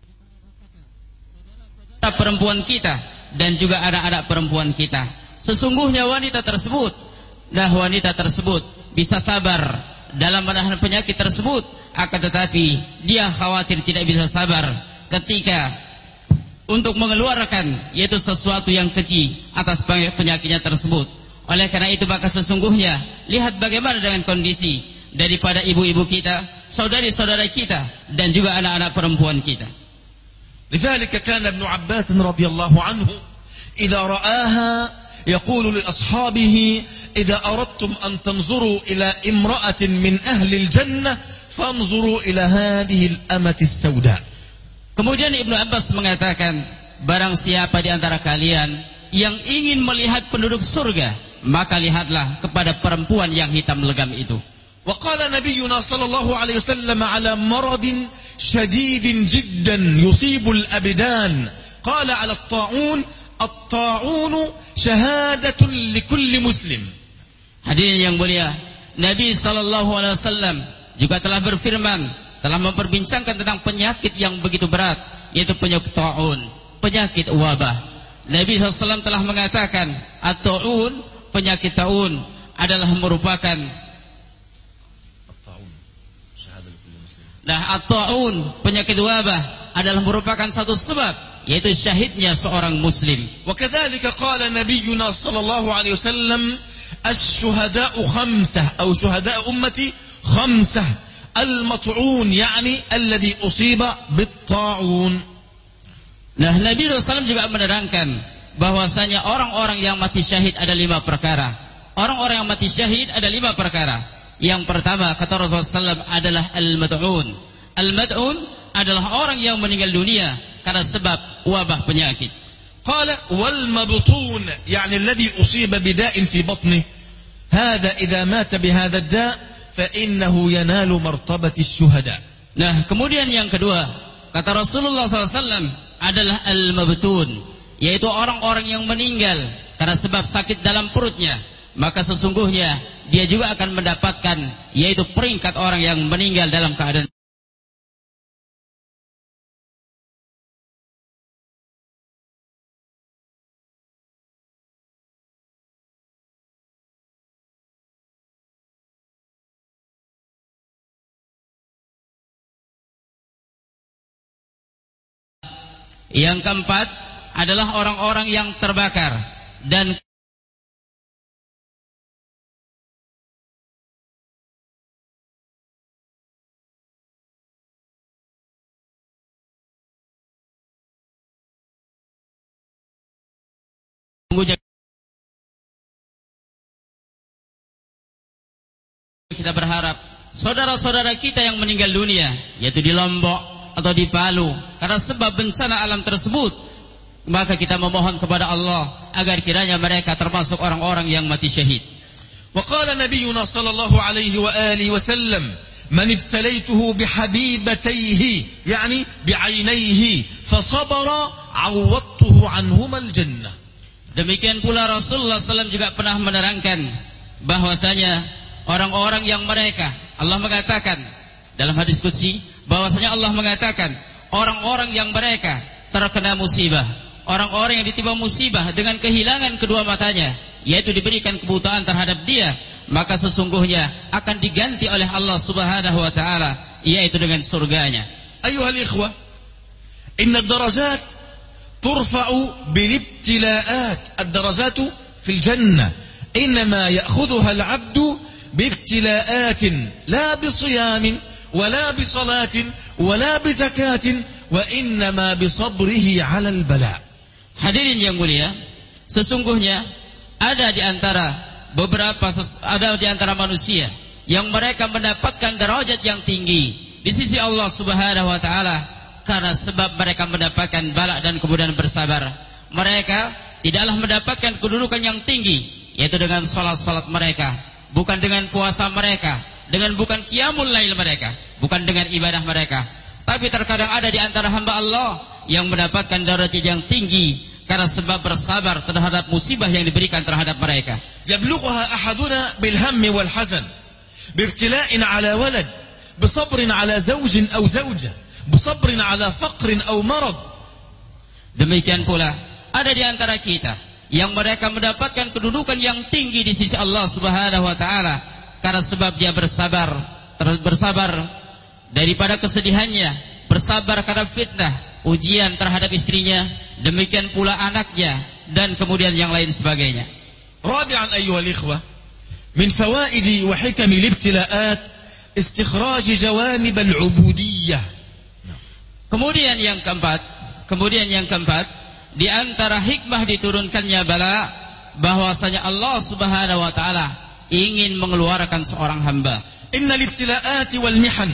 perempuan kita, dan juga anak-anak perempuan kita. Sesungguhnya wanita tersebut bisa sabar dalam menahan penyakit tersebut, akan tetapi dia khawatir tidak bisa sabar ketika untuk mengeluarkan yaitu sesuatu yang keji atas penyakitnya tersebut. Oleh karena itu maka sesungguhnya lihat bagaimana dengan kondisi daripada ibu-ibu kita, saudari-saudara kita, dan juga anak-anak perempuan kita. لذلك كان ابن عباس رضي الله عنه إذا رآها يقول لأصحابه إذا أردتم أن تنظروا إلى امرأة من أهل الجنة فانظروا إلى هذه الأمة السوداء. Kemudian Ibnu Abbas mengatakan, barang siapa di antara kalian yang ingin melihat penduduk surga, maka lihatlah kepada perempuan yang hitam legam itu. وقال نبينا صلى الله عليه وسلم على مرض شديد جدا يصيب الأبدان قال على الطاعون شهادة لكل مسلم. Hadirin yang mulia, Nabi sallallahu alaihi wasallam juga telah berfirman, telah memperbincangkan tentang penyakit yang begitu berat, yaitu penyakit ta'un, penyakit wabah. Nabi SAW telah mengatakan, at-ta'un, penyakit ta'un adalah merupakan at-ta'un, penyakit wabah adalah merupakan satu sebab, yaitu syahidnya seorang muslim. وكذلك قال نبينا صلى الله عليه وسلم الشهداء خمسة أو شهداء أمتي خمسة المطعون يعني الذي أصيب بالطاعون. Nah, Nabi SAW juga menerangkan bahwasanya orang-orang yang mati syahid ada 5 perkara. Orang-orang yang mati syahid ada 5 perkara. Yang pertama kata Rasulullah SAW adalah al-mad'un. Al-mad'un adalah orang yang meninggal dunia karena sebab wabah penyakit. قال والمبطون يعني الذي أصيب بداء في بطنه هذا إذا مات بهذا الداء فإنه ينال مرتبة الشهداء. Nah, kemudian yang kedua kata Rasulullah SAW adalah al-mabtun, yaitu orang-orang yang meninggal karena sebab sakit dalam perutnya, maka sesungguhnya dia juga akan mendapatkan yaitu peringkat orang yang meninggal dalam keadaan Yang keempat adalah orang-orang yang terbakar dan kita berharap saudara-saudara kita yang meninggal dunia, yaitu di Lombok atau di Palu, karena sebab bencana alam tersebut, maka kita memohon kepada Allah agar kiranya mereka termasuk orang-orang yang mati syahid. Wa qala nabiyuna sallallahu alaihi wa alihi wasallam, man ibtalaituhu bihabibatayhi, yani bi'ainayhi, fasabara 'awwadtuhu 'anhuma al-jannah. Demikian pula Rasulullah SAW juga pernah menerangkan bahwasanya orang-orang yang mereka, Allah mengatakan dalam hadis qudsi bahwasanya Allah mengatakan orang-orang yang mereka terkena musibah, orang-orang yang ditimpa musibah dengan kehilangan kedua matanya, yaitu diberikan kebutaan terhadap dia, maka sesungguhnya akan diganti oleh Allah Subhanahu wa taala, yaitu dengan surganya. Ayuhal ikhwah, inna ad-darajat turfa'u bil ibtila'at. Ad-darajatu fil jannah inma ya'khudhuha al-'abdu bi ibtila'atin la bi siyamin wala bi salatin wala bi zakatin wa inma bi sabrihi 'ala al-bala'. Hadirin yang mulia, sesungguhnya ada di antara manusia yang mereka mendapatkan derajat yang tinggi di sisi Allah Subhanahu wa taala karena sebab mereka mendapatkan bala dan kemudian bersabar. Mereka tidaklah mendapatkan kedudukan yang tinggi, yaitu dengan salat-salat mereka, bukan dengan puasa mereka, bukan qiyamul lail mereka, bukan dengan ibadah mereka. Tapi terkadang ada di antara hamba Allah yang mendapatkan derajat yang tinggi karena sebab bersabar terhadap musibah yang diberikan terhadap mereka. Yablughuha ahaduna bil hammi wal hazan, bibtila'in ala walad, bisabrin ala zawjin aw zawjah, bisabrin ala faqrin aw marad. Demikian pula ada di antara kita yang mereka mendapatkan kedudukan yang tinggi di sisi Allah Subhanahu wa taala karena sebab dia bersabar daripada kesedihannya, bersabar karena fitnah, ujian terhadap istrinya, demikian pula anaknya dan kemudian yang lain sebagainya. Rabi'an ayyuhal ikhwah, min fawaidi wa hikam al-ibtila'at istikhraj jawanib al-'ubudiyyah. Kemudian yang keempat, di antara hikmah diturunkannya bala, bahwasanya Allah Subhanahu wa taala ingin mengeluarkan seorang hamba. Innal ibtila'ati wal mihan,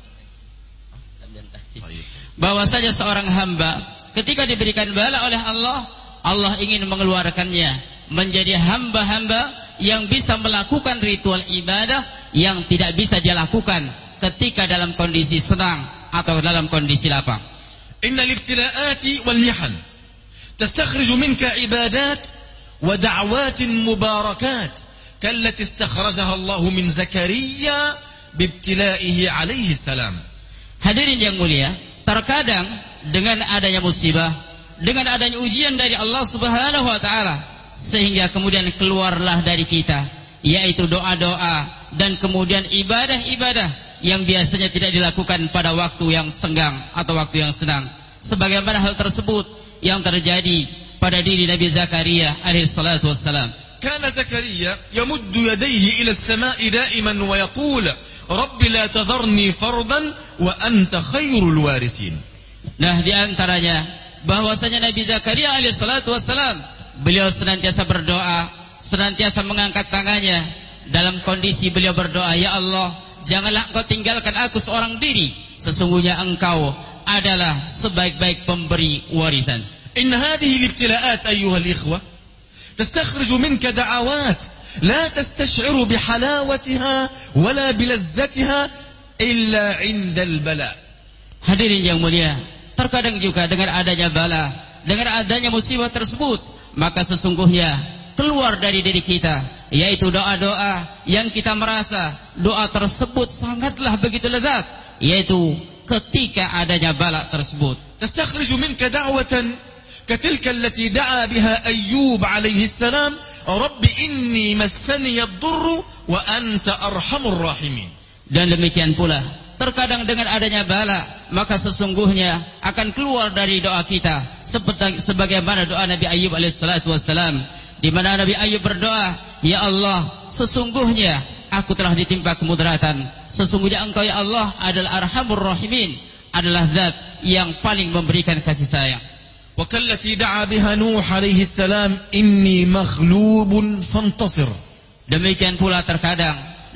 bahwasanya seorang hamba ketika diberikan bala oleh Allah, Allah ingin mengeluarkannya menjadi hamba-hamba yang bisa melakukan ritual ibadah yang tidak bisa dia lakukan ketika dalam kondisi senang atau dalam kondisi lapang. Innal ibtila'ati wal mihan tastakhriju minka ibadat wa da'awatin mubarakat kallati istakhrajaha Allah min Zakaria bibtila'ihi alaihi salam. Hadirin yang mulia, terkadang dengan adanya musibah, dengan adanya ujian dari Allah Subhanahu wa taala, sehingga kemudian keluarlah dari kita, yaitu doa-doa dan kemudian ibadah-ibadah yang biasanya tidak dilakukan pada waktu yang senggang atau waktu yang senang. Sebagaimana hal tersebut yang terjadi pada diri Nabi Zakaria alaihi salatu wassalam. Kana Zakaria yamuddu yadayhi ila as-sama'i da'iman wa yaqul Rabbi la tadharni fardan wa anta khairul warisin. Nah, di antaranya bahwasanya Nabi Zakaria alaihi salatu wassalam, beliau senantiasa berdoa, senantiasa mengangkat tangannya dalam kondisi beliau berdoa, ya Allah, janganlah engkau tinggalkan aku seorang diri, sesungguhnya engkau adalah sebaik-baik pemberi warisan. In hadhihi al-ibtila'at ayyuha al-ikhwah tastakhriju minka da'awat la tastash'iru bihalawatiha wala bilazzatiha illa 'inda al-bala. Hadirin yang mulia, terkadang juga dengan adanya bala, dengan adanya musibah tersebut, maka sesungguhnya keluar dari diri kita, yaitu doa-doa yang kita merasa doa tersebut sangatlah begitu lezat, yaitu ketika adanya bala tersebut. Tastakhriju minka da'watan katilka allati da'a biha Ayyub alaihi salam, Rabbi inni massani ad-durru wa anta arhamur rahimin. Dan demikian pula terkadang dengan adanya bala, maka sesungguhnya akan keluar dari doa kita sebagaimana doa Nabi Ayyub alaihi salatu wassalam, di mana Nabi Ayyub berdoa, ya Allah, sesungguhnya aku telah ditimpa kemudaratan, sesungguhnya engkau ya Allah adalah arhamur rahimin, adalah zat yang paling memberikan kasih sayang. Wa kallati da'a biha Nuh alaihi salam inni maghlubun fantasir. Demikian pula terkadang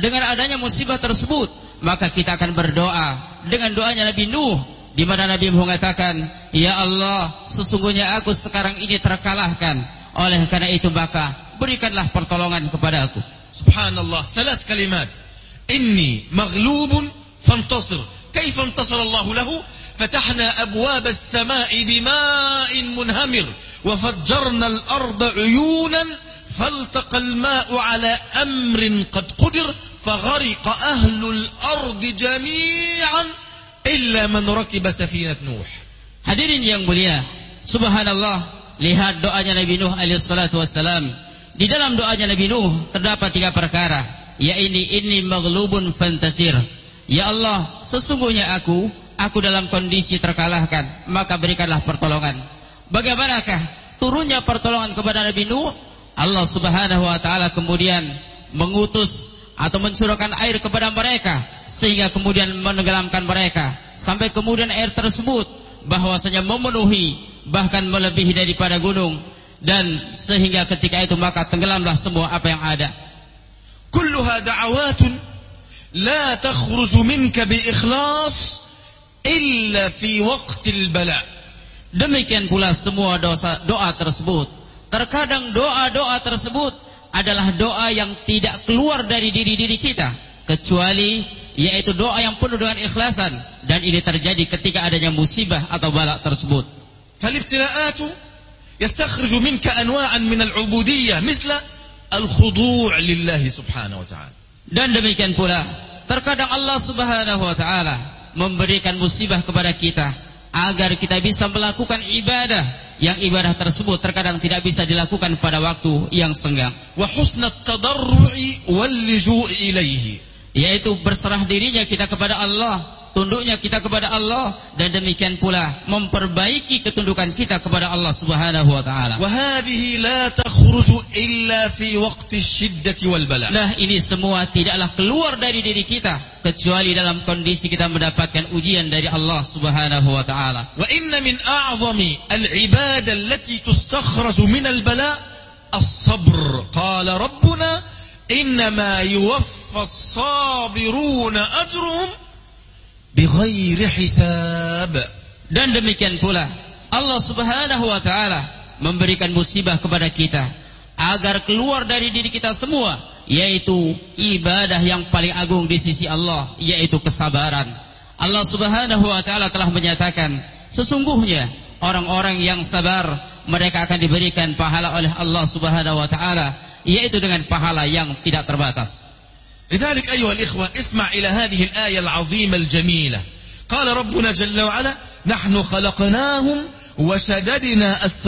dengan adanya musibah tersebut, maka kita akan berdoa dengan doanya Nabi Nuh, di mana Nabi mengatakan, ya Allah, sesungguhnya aku sekarang ini terkalahkan, oleh karena itu maka berikanlah pertolongan kepada aku. Subhanallah, salas kalimat. Inni maghlubun fantasir. Kaifa intasara Allah lahu? Fatahna abwab as-sama'i bima'in munhamir wa fajjarna al-arda 'uyunan faltaqa al-ma'u 'ala amrin qad qadir faghariqa ahlul ardi jami'an illa man rakiba safinat Nuh. Hadirin yang mulia, subhanallah, lihat doanya Nabi Nuh alaihi salatu wassalam. Di dalam doanya Nabi Nuh terdapat 3 perkara, inni maghlubun fantasir. Ya Allah, sesungguhnya aku dalam kondisi terkalahkan, maka berikanlah pertolongan. Bagaimanakah turunnya pertolongan kepada Nabi Nuh? Allah Subhanahu wa taala kemudian mengutus atau mencurahkan air kepada mereka, sehingga kemudian menenggelamkan mereka, sampai kemudian air tersebut bahwasanya memenuhi, bahkan melebihi daripada gunung, dan sehingga ketika itu maka tenggelamlah semua apa yang ada. Kulluha da'awatun la takhruju minka bi ikhlas illa fi waqtil bala. Demikian pula semua doa tersebut, terkadang doa-doa tersebut adalah doa yang tidak keluar dari diri kita, kecuali yaitu doa yang penuh dengan ikhlasan, dan ini terjadi ketika adanya musibah atau bala tersebut. Falibtila'atu yastakhriju minka anwa'an min al-'ubudiyyah misla al-khudu' lillahi subhanahu wa ta'ala. Dan demikian pula terkadang Allah Subhanahu wa taala memberikan musibah kepada kita agar kita bisa melakukan ibadah, yang ibadah tersebut terkadang tidak bisa dilakukan pada waktu yang senggang. Wa husnat tadarru'i wal luju'i ilaihi, yaitu berserah dirinya kita kepada Allah, tunduknya kita kepada Allah, dan demikian pula memperbaiki ketundukan kita kepada Allah Subhanahu wa taala. Wa hadhihi la takhruju illa fi waqti asy-syiddati wal bala. Nah, ini semua tidaklah keluar dari diri kita kecuali dalam kondisi kita mendapatkan ujian dari Allah Subhanahu wa taala. Wa inna min a'zami al-ibadah allati tustakhraju min al-bala as-sabr. Qala rabbuna innama yuwaffa as-sabiruna ajruhum bighairi hisab. Dan demikian pula Allah Subhanahu wa taala memberikan musibah kepada kita agar keluar dari diri kita semua, yaitu ibadah yang paling agung di sisi Allah, yaitu kesabaran. Allah Subhanahu wa taala telah menyatakan, sesungguhnya orang-orang yang sabar mereka akan diberikan pahala oleh Allah Subhanahu wa taala, yaitu dengan pahala yang tidak terbatas. لذلك أيها الإخوة اسمع إلى هذه الآية العظيمة الجميلة. قال ربنا جل وعلا نحن خلقناهم وشددنا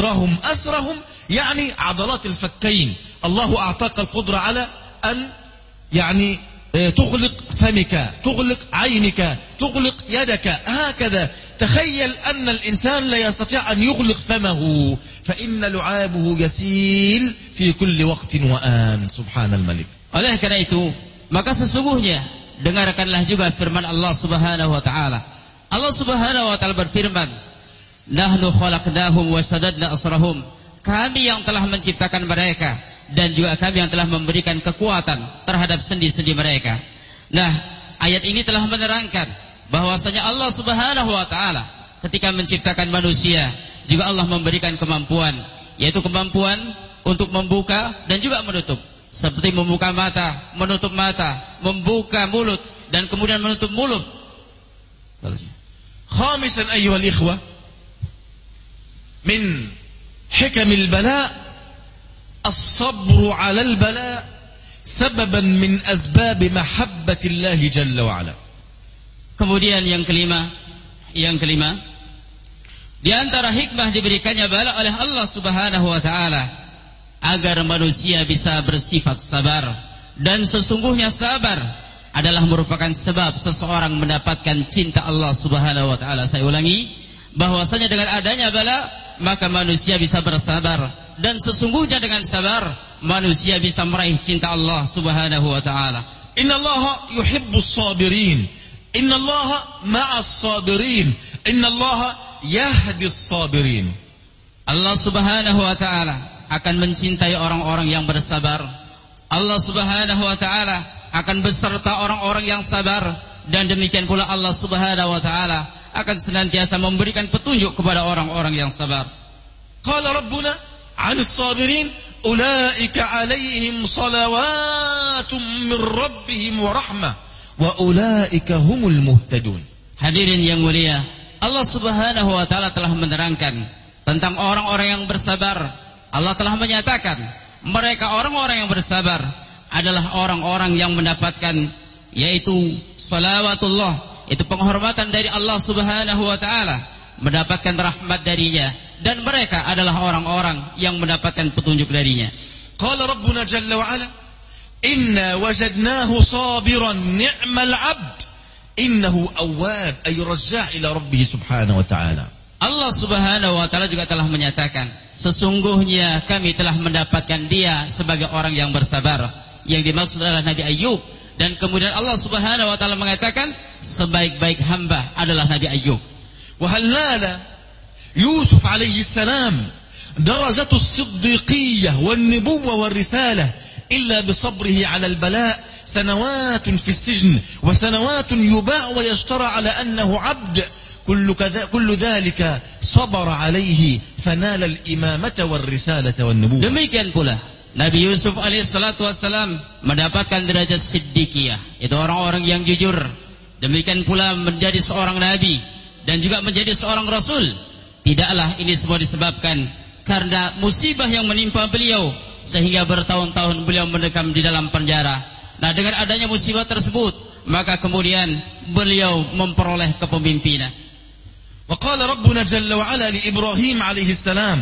أسرهم يعني عضلات الفكين. الله أعطاك القدرة على أن يعني تغلق فمك، تغلق عينك، تغلق يدك، هكذا. تخيل أن الإنسان لا يستطيع أن يغلق فمه فإن لعابه يسيل في كل وقت وآن. سبحان الملك. Oleh karena itu, maka sesungguhnya dengarkanlah juga firman Allah Subhanahu wa taala. Allah Subhanahu wa taala berfirman, "Nahnu khalaqnahum wa shaddadna asrahum." Kami yang telah menciptakan mereka, dan juga kami yang telah memberikan kekuatan terhadap sendi-sendi mereka. Nah, ayat ini telah menerangkan bahwasanya Allah Subhanahu wa taala ketika menciptakan manusia juga Allah memberikan kemampuan, yaitu kemampuan untuk membuka dan juga menutup. Seperti membuka mata, membuka mulut, dan kemudian menutup mulut. Khamisan ayyuhal ikhwah, min hikamil bala as-sabru 'alal bala sababan min asbab mahabbatillah jalla wa ala. Kemudian yang kelima, di antara hikmah diberikannya bala oleh Allah Subhanahu wa taala agar manusia bisa bersifat sabar, dan sesungguhnya sabar adalah merupakan sebab seseorang mendapatkan cinta Allah Subhanahu wa taala. Saya ulangi, bahwasanya dengan adanya bala maka manusia bisa bersabar, dan sesungguhnya dengan sabar manusia bisa meraih cinta Allah Subhanahu wa taala. Innallaha yuhibbus sabirin, innallaha ma'as sabirin, innallaha yahdis sabirin. Allah Subhanahu wa taala akan mencintai orang-orang yang bersabar. Allah Subhanahu wa taala akan beserta orang-orang yang sabar, dan demikian pula Allah Subhanahu wa taala akan senantiasa memberikan petunjuk kepada orang-orang yang sabar. Qala Rabbuna 'anis sabirin ulaika 'alaihim salawatun min rabbihim wa rahmah wa ulaika humul muhtadun. Hadirin yang mulia, Allah Subhanahu wa taala telah menerangkan tentang orang-orang yang bersabar. Allah telah menyatakan mereka orang-orang yang bersabar adalah orang-orang yang mendapatkan yaitu salawatullah, itu penghormatan dari Allah Subhanahu wa taala, mendapatkan rahmat darinya, dan mereka adalah orang-orang yang mendapatkan petunjuk darinya. Qala Rabbuna jalla wa ala inna wajadnahu sabiran ni'mal 'abd innahu awwab ay rajja' ila rabbih subhanahu wa ta'ala. Allah Subhanahu wa taala juga telah menyatakan sesungguhnya kami telah mendapatkan dia sebagai orang yang bersabar. Yang dimaksud adalah Nabi Ayyub, dan kemudian Allah Subhanahu wa taala mengatakan sebaik-baik hamba adalah Nabi Ayyub. Wa hal nala Yusuf alaihi salam darajatu as-siddiqiyyah wan-nubuwwah war-risalah illa bi sabrihi 'ala al-bala' sanawatun fi as-sijn wa sanawatun yuba' wa yashtara 'ala annahu 'abd kullu dhalika sabara 'alayhi fanala al-imamata war-risalata wan-nubuwwah. Demikian pula Nabi Yusuf alaihissalatu wassalam mendapatkan derajat siddiqiyah, itu orang-orang yang jujur. Demikian pula menjadi seorang nabi dan juga menjadi seorang rasul. Tidaklah ini semua disebabkan karena musibah yang menimpa beliau sehingga bertahun-tahun beliau mendekam di dalam penjara. Nah, dengan adanya musibah tersebut, maka kemudian beliau memperoleh kepemimpinan. Wa qala Rabbuna jalla wa ala li Ibrahim alaihi salam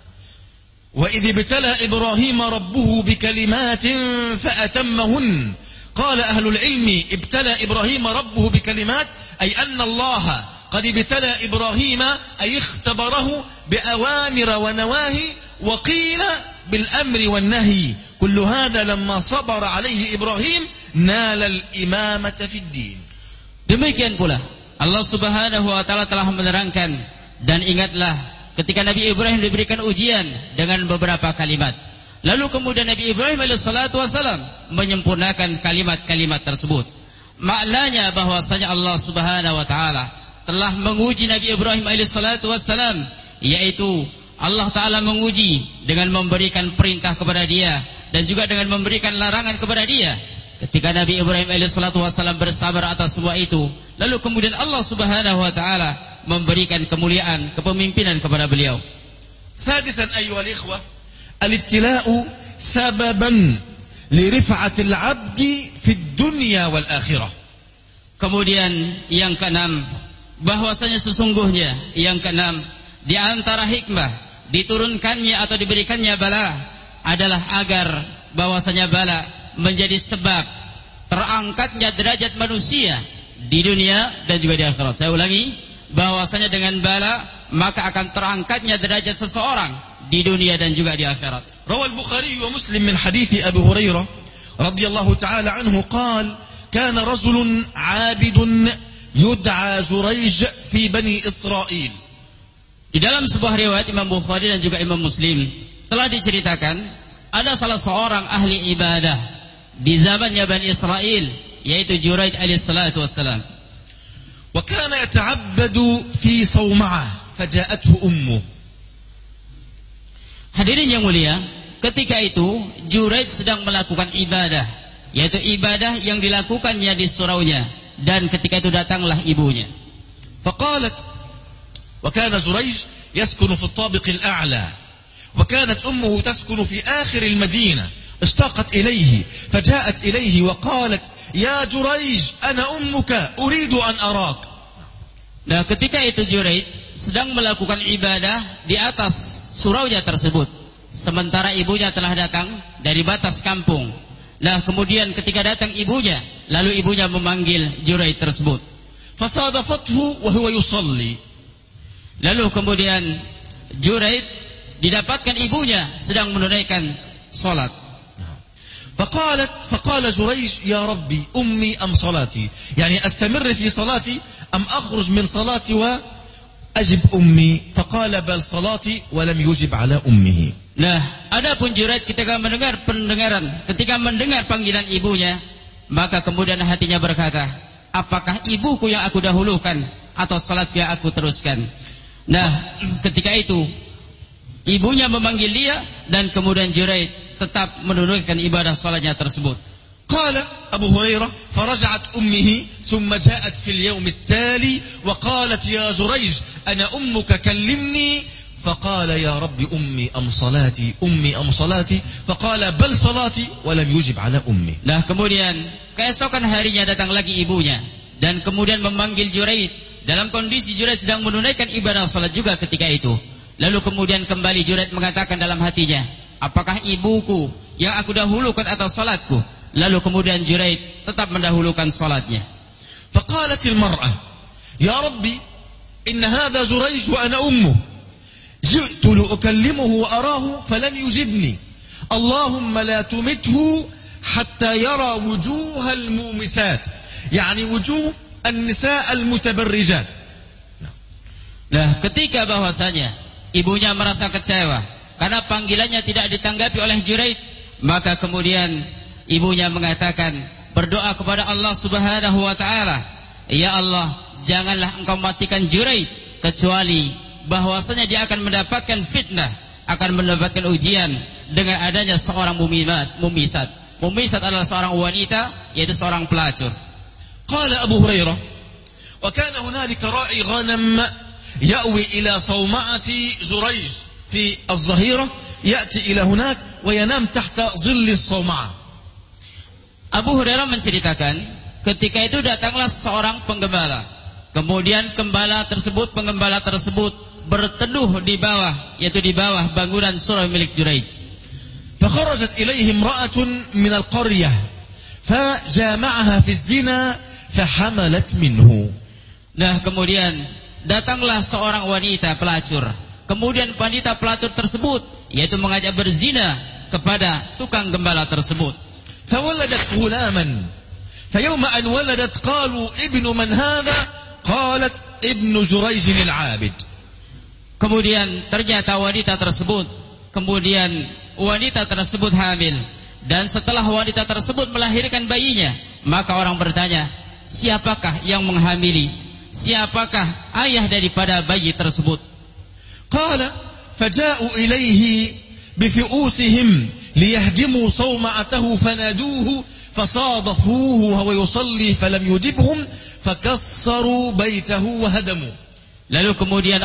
وإذ ابتلى إبراهيم ربه بكلمات فأتمهن قال أهل العلم ابتلى إبراهيم ربه بكلمات أي أن الله قد ابتلى إبراهيم أي اختبره بأوامر ونواهي وقيل بالأمر والنهي كل هذا لما صبر عليه إبراهيم نال الإمامة في الدين. Demikian pula Allah Subhanahu wa taala telah menerangkan, dan ingatlah ketika Nabi Ibrahim diberikan ujian dengan beberapa kalimat. Lalu kemudian Nabi Ibrahim alaihissalatu wassalam menyempurnakan kalimat-kalimat tersebut. Maknanya bahwasanya Allah Subhanahu wa taala telah menguji Nabi Ibrahim alaihissalatu wassalam, yaitu Allah taala menguji dengan memberikan perintah kepada dia dan juga dengan memberikan larangan kepada dia. Ketika Nabi Ibrahim alaihissalatu wassalam bersabar atas semua itu, lalu kemudian Allah Subhanahu wa taala memberikan kemuliaan, kepemimpinan kepada beliau. Sadisan ayyuhal ikhwah, al-ibtila'u sababan li rif'atil 'abdi fid dunya wal akhirah. Kemudian yang keenam, bahwasanya sesungguhnya yang keenam di antara hikmah diturunkannya atau diberikannya bala adalah agar bahwasanya bala menjadi sebab terangkatnya derajat manusia di dunia dan juga di akhirat. Saya ulangi, bahwasanya dengan bala maka akan terangkatnya derajat seseorang di dunia dan juga di akhirat. Rawal Bukhari wa Muslim min hadits Abu Hurairah radhiyallahu ta'ala anhu qala kana rajulun 'abidun yud'a Zurayj fi Bani Israil. Di dalam sebuah riwayat Imam Bukhari dan juga Imam Muslim telah diceritakan ada salah seorang ahli ibadah di zamannya Bani Israel, yaitu Juraid alaihissalatu wassalam. Wa kana yata'abbadu fi sawma'ah faja'athu ummuh. Hadirin yang mulia, ketika itu Juraid sedang melakukan ibadah, yaitu ibadah yang dilakukannya di suraunya, dan ketika itu datanglah ibunya. Faqalat wa kana Zurayj yaskunu fi at-tabiq al-a'la wa kanat ummuhu taskunu fi akhir al-madinah. اشتاقت إليه فجاءت إليه وقالت يا جريج أنا أمك أريد أن أراك. Nah, ketika itu Juraid sedang melakukan ibadah di atas suraunya tersebut, sementara ibunya telah datang dari batas kampung. Nah, kemudian ketika datang ibunya, lalu ibunya memanggil Juraid tersebut. Fasadafathu wa huwa yusalli. Lalu kemudian Juraid didapatkan ibunya sedang menunaikan salat. فقال جريج يا ربي أمي أم صلاتي يعني أستمر في صلاتي أم أخرج من صلاتي وأجب أمي فقال بل صلاتي ولم يجب على أمه. Nah, adapun Juraid ketika mendengar panggilan ibunya, Maka kemudian hatinya berkata, apakah ibuku yang aku dahulukan atau salatku yang aku teruskan? Nah, ketika itu ibunya memanggil dia dan kemudian Juraid tetap menunaikan ibadah salatnya tersebut. قال أبو هريرة فرجعت أمه ثم جاءت في اليوم التالي وقالت يا جريج أنا أمك كلمني فقال يا رب أمي أم صلاتي فقال بل صلاتي ولم يجب على أمي. Nah kemudian keesokan harinya datang lagi ibunya dan kemudian memanggil Juraid dalam kondisi Juraid sedang menunaikan ibadah salat juga ketika itu. Lalu kemudian kembali Juraid mengatakan dalam hatinya, apakah ibuku yang aku dahulukan atau salatku? Lalu kemudian Juraid tetap mendahulukan salatnya. فقالت المرأة يا ربي إن هذا جريج وأنا أمه جئت لأكلمه وأراه فلم يجبني اللهم لا تمته حتى يرى وجوه المومسات يعني وجوه النساء المتبرجات. Nah, ketika bahwasanya ibunya merasa kecewa karena panggilannya tidak ditanggapi oleh Juraid, maka kemudian ibunya mengatakan, berdoa kepada Allah Subhanahu wa taala, ya Allah, janganlah engkau matikan Juraid kecuali bahwasanya dia akan mendapatkan fitnah, akan mendapatkan ujian dengan adanya seorang mumisat. Mumisat adalah seorang wanita, yaitu seorang pelacur. Qala Abu Hurairah, wa kana hunalika ra'i ghanam ya'wi ila sawma'ati Jurayj fi az-zahira ya'ti ila hunak wa yanam tahta zilli as-sawma'ah. Abu Hurairah menceritakan, ketika itu datanglah seorang penggembala. Kemudian pengembala tersebut berteduh di bawah, yaitu di bawah bangunan surau milik Juraij. فخرجت إليه امرأة من القرية فجامعها في الزنا فحملت منه. Nah, kemudian datanglah seorang wanita pelacur. Kemudian wanita pelacur tersebut yaitu mengajak berzina kepada tukang gembala tersebut. فولدت غلاما فيوم أن ولدت قالوا ابن من هذا قالت ابن جريج العابد. Kemudian ternyata wanita tersebut hamil, dan setelah wanita tersebut melahirkan bayinya, maka orang bertanya, siapakah yang menghamili? Siapakah ayah daripada bayi tersebut? قال فجاءوا إليه بفؤوسهم ليهدموا صومعته فنادوه فصادفوه وهو يصلي فلم يجبهم فكسروا بيته وهدموا. Lalu kemudian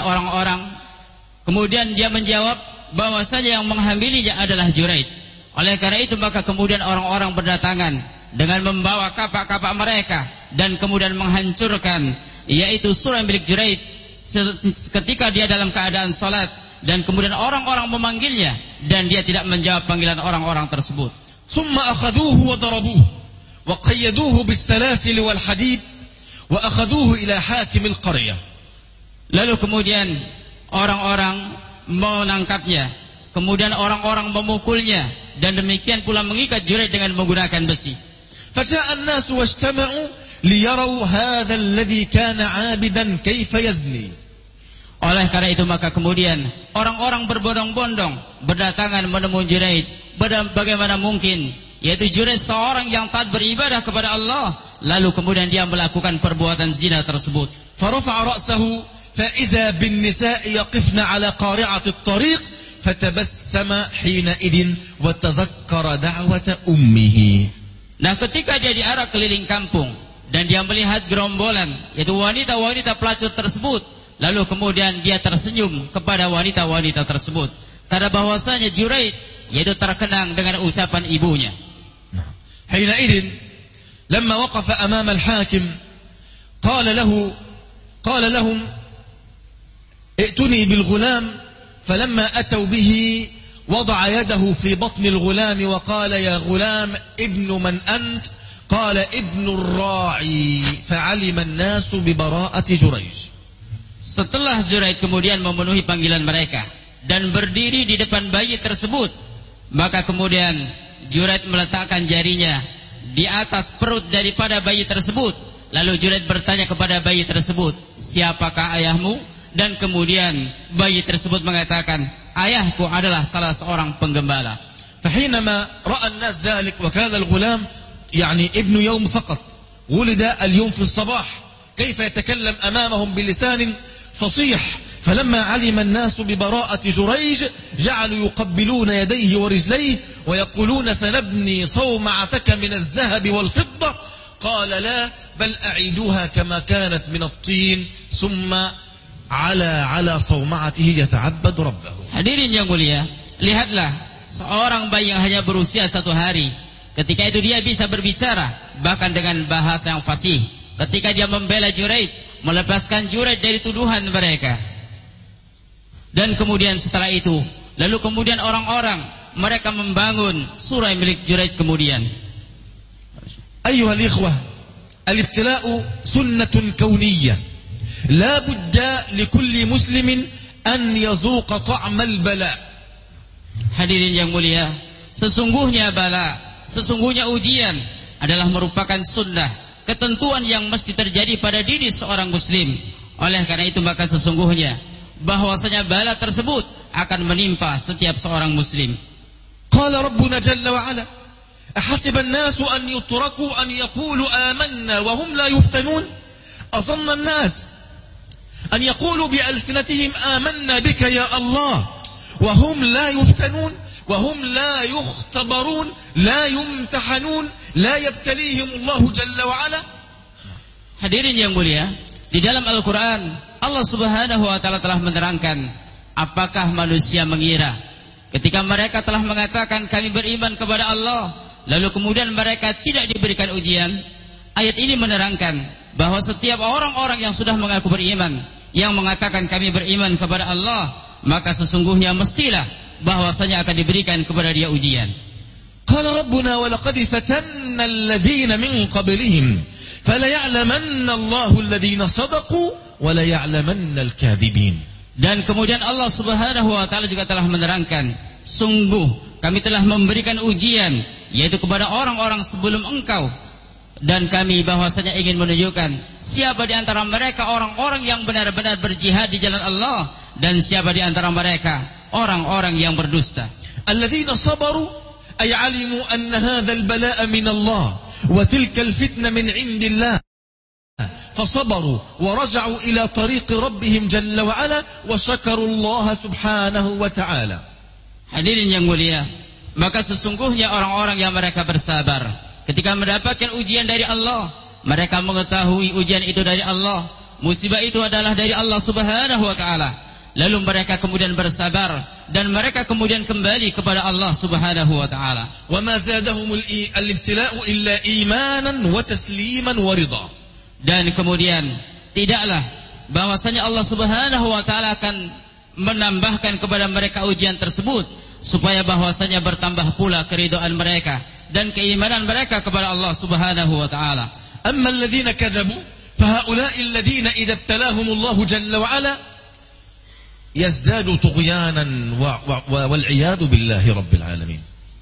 dia menjawab bahwasanya yang menghamilinya adalah Juraid. Oleh karena itu maka kemudian orang-orang berdatangan dengan membawa kapak-kapak mereka dan kemudian menghancurkan yaitu surau milik Juraid ketika dia dalam keadaan salat, dan kemudian orang-orang memanggilnya dan dia tidak menjawab panggilan orang-orang tersebut. Summa akhaduhu wa darabuhu wa qayyaduhu bis-salasil wal hadid wa akhaduhu ila hakim al-qaryah. Lalu kemudian orang-orang menangkapnya, kemudian orang-orang memukulnya, dan demikian pula mengikat Juraid dengan menggunakan besi. Faja'a an-nas wajtama'u liyaraw hadha alladhi kana 'abidan kayfa yazni. Oleh karena itu maka kemudian orang-orang berbondong-bondong berdatangan menemui Juraid. Bagaimana mungkin, yaitu Juraid seorang yang taat beribadah kepada Allah, lalu kemudian dia melakukan perbuatan zina tersebut. Farafa'a ra'sahu fa iza bin nisa'i yaqifna 'ala qari'ati at-tariq fatabassama hina idin wa tazakkara da'wata ummihi. Nah, ketika dia diarak keliling kampung dan dia melihat gerombolan yaitu wanita-wanita pelacur tersebut, lalu kemudian dia tersenyum kepada wanita-wanita tersebut karena bahwasanya Juraid yaitu terkenang dengan ucapan ibunya. حينئذ لما وقف أمام الحاكم قال لهم ائتني بالغلام فلما أتوا به وضع يده في بطن الغلام وقال يا غلام ابن من أنت قال ابن الراعي فعلم الناس ببراءة جريج. Setelah Juraid kemudian memenuhi panggilan mereka dan berdiri di depan bayi tersebut, maka kemudian Juraid meletakkan jarinya di atas perut daripada bayi tersebut. Lalu Juraid bertanya kepada bayi tersebut, siapakah ayahmu? Dan kemudian bayi tersebut mengatakan, ayahku adalah salah seorang penggembala. فحينما رأى الناس ذلك وكان الغلام يعني ابن يوم فقط ولد اليوم في الصباح، كيف يتكلم أمامهم بلسان فصيح؟ فلما علم الناس ببراءة جريج جعلوا يقبلون يديه ورجليه ويقولون سنبني صومعتك من الذهب والفضة. قال لا، بل أعيدوها كما كانت من الطين. ثم على صومعته يتعبد ربه. Hadirin yang mulia, lihatlah seorang bayi yang hanya berusia 1 hari. Ketika itu dia bisa berbicara, bahkan dengan bahasa yang fasih. Ketika dia membela Juraid, melepaskan Juraid dari tuduhan mereka. Dan kemudian setelah itu, lalu kemudian orang-orang mereka membangun surah milik Juraid kemudian. Ayyuhal ikhwah, al-ibtila'u sunnatun kauniyah. La budda likulli muslimin an yazuqa ta'mal bala. Hadirin yang mulia, sesungguhnya bala, sesungguhnya ujian adalah merupakan sunnah, ketentuan yang mesti terjadi pada diri seorang muslim. Oleh karena itu maka sesungguhnya bahwasanya bala tersebut akan menimpa setiap seorang muslim. Qala Rabbuna jalla wa ala, ahasiba an-nasu an yutraku an yaqulu amanna wa hum la yuftanun? Adhanna an-nas an yaqulu bi alsinatihim amanna bika ya Allah wa hum la yuftanun wa hum la yukhtabarun la yumtahanun la yabtalihim Allah jalla wa ala. Hadirin yang mulia, di dalam Al-Quran Allah subhanahu wa ta'ala telah menerangkan, apakah manusia mengira ketika mereka telah mengatakan kami beriman kepada Allah, lalu kemudian mereka tidak diberikan ujian. Ayat ini menerangkan bahwa setiap orang-orang yang sudah mengaku beriman, yang mengatakan kami beriman kepada Allah, maka sesungguhnya mestilah bahwasanya akan diberikan kepada dia ujian. Qala Rabbuna wa laqad fatanna alladhina min qablihim fala ya'lamanna Allahu alladhina sadaqu wa la ya'lamanna al-kadhibin. Dan kemudian Allah Subhanahu wa taala juga telah menerangkan, sungguh kami telah memberikan ujian yaitu kepada orang-orang sebelum engkau, dan kami bahwasanya ingin menunjukkan siapa di antara mereka orang-orang yang benar-benar berjihad di jalan Allah, dan siapa di antara mereka orang-orang yang berdusta. Alladzina sabaru ay alimu anna hadzal balaa min Allah wa tilka al-fitna min 'indillah fasabaru wa raja'u ila tariqi rabbihim jalla wa ala wa syakaru Allah subhanahu wa ta'ala. Hadirin yang mulia, maka sesungguhnya orang-orang yang mereka bersabar ketika mendapatkan ujian dari Allah, mereka mengetahui ujian itu dari Allah, musibah itu adalah dari Allah subhanahu wa ta'ala. Lalu mereka kemudian bersabar dan mereka kemudian kembali kepada Allah subhanahu wa ta'ala. Wa ma zadahumul al-ibtila'u illa imanan wa tasliman wa ridha. Dan kemudian tidaklah bahwasanya Allah subhanahu wa ta'ala akan menambahkan kepada mereka ujian tersebut supaya bahwasanya bertambah pula keridhaan mereka dan keimanan mereka kepada Allah subhanahu wa ta'ala. Amma alladhina kadhabu fahaula'i alladhina idha ibtalahum Allah jalla wa ala yazdadu tughyanan wal'iyadu billahi rabbil alamin.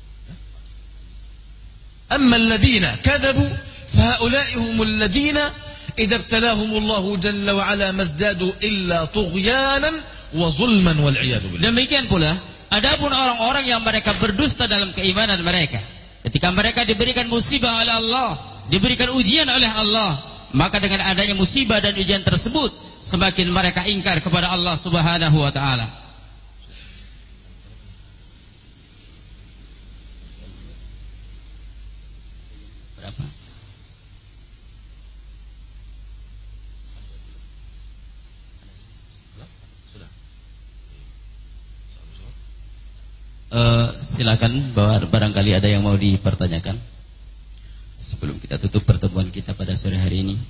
Amma alladhina kadhabu fahaula'i humul ladhina idza ibtalahum Allah jalla wa ala mazdadu illa tughyanan wa zulman wal iyad billah. Demikian pula adapun orang-orang yang mereka berdusta dalam keimanan mereka, ketika mereka diberikan musibah oleh Allah, diberikan ujian oleh Allah, maka dengan adanya musibah dan ujian tersebut semakin mereka ingkar kepada Allah subhanahu wa ta'ala. Silakan, barangkali ada yang mau dipertanyakan sebelum kita tutup pertemuan kita pada sore hari ini.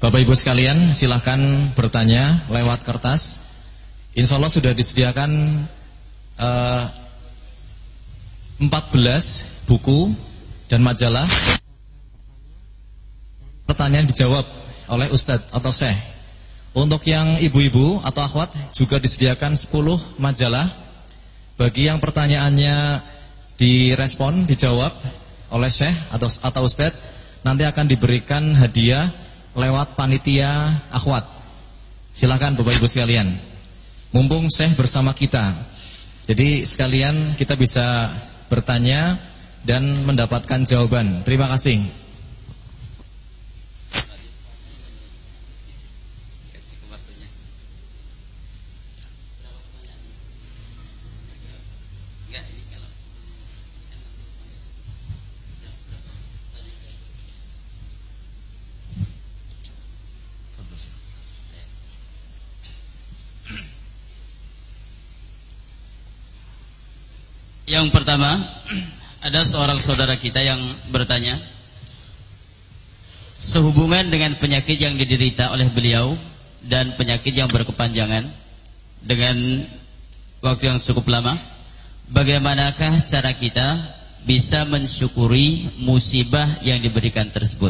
Bapak Ibu sekalian, silahkan bertanya lewat kertas. Insya Allah sudah disediakan 14 buku dan majalah. Pertanyaan dijawab oleh Ustadz atau Syekh. Untuk yang ibu-ibu atau akhwat juga disediakan 10 majalah. Bagi yang pertanyaannya direspon, dijawab oleh Syekh atau Ustadz, nanti akan diberikan hadiah lewat panitia akhwat. Silakan Bapak Ibu sekalian. Mumpung Syekh bersama kita, jadi sekalian kita bisa bertanya dan mendapatkan jawaban. Terima kasih. Yang pertama, ada seorang saudara kita yang bertanya sehubungan dengan penyakit yang diderita oleh beliau dan penyakit yang berkepanjangan dengan waktu yang cukup lama, bagaimanakah cara kita bisa mensyukuri musibah yang diberikan tersebut?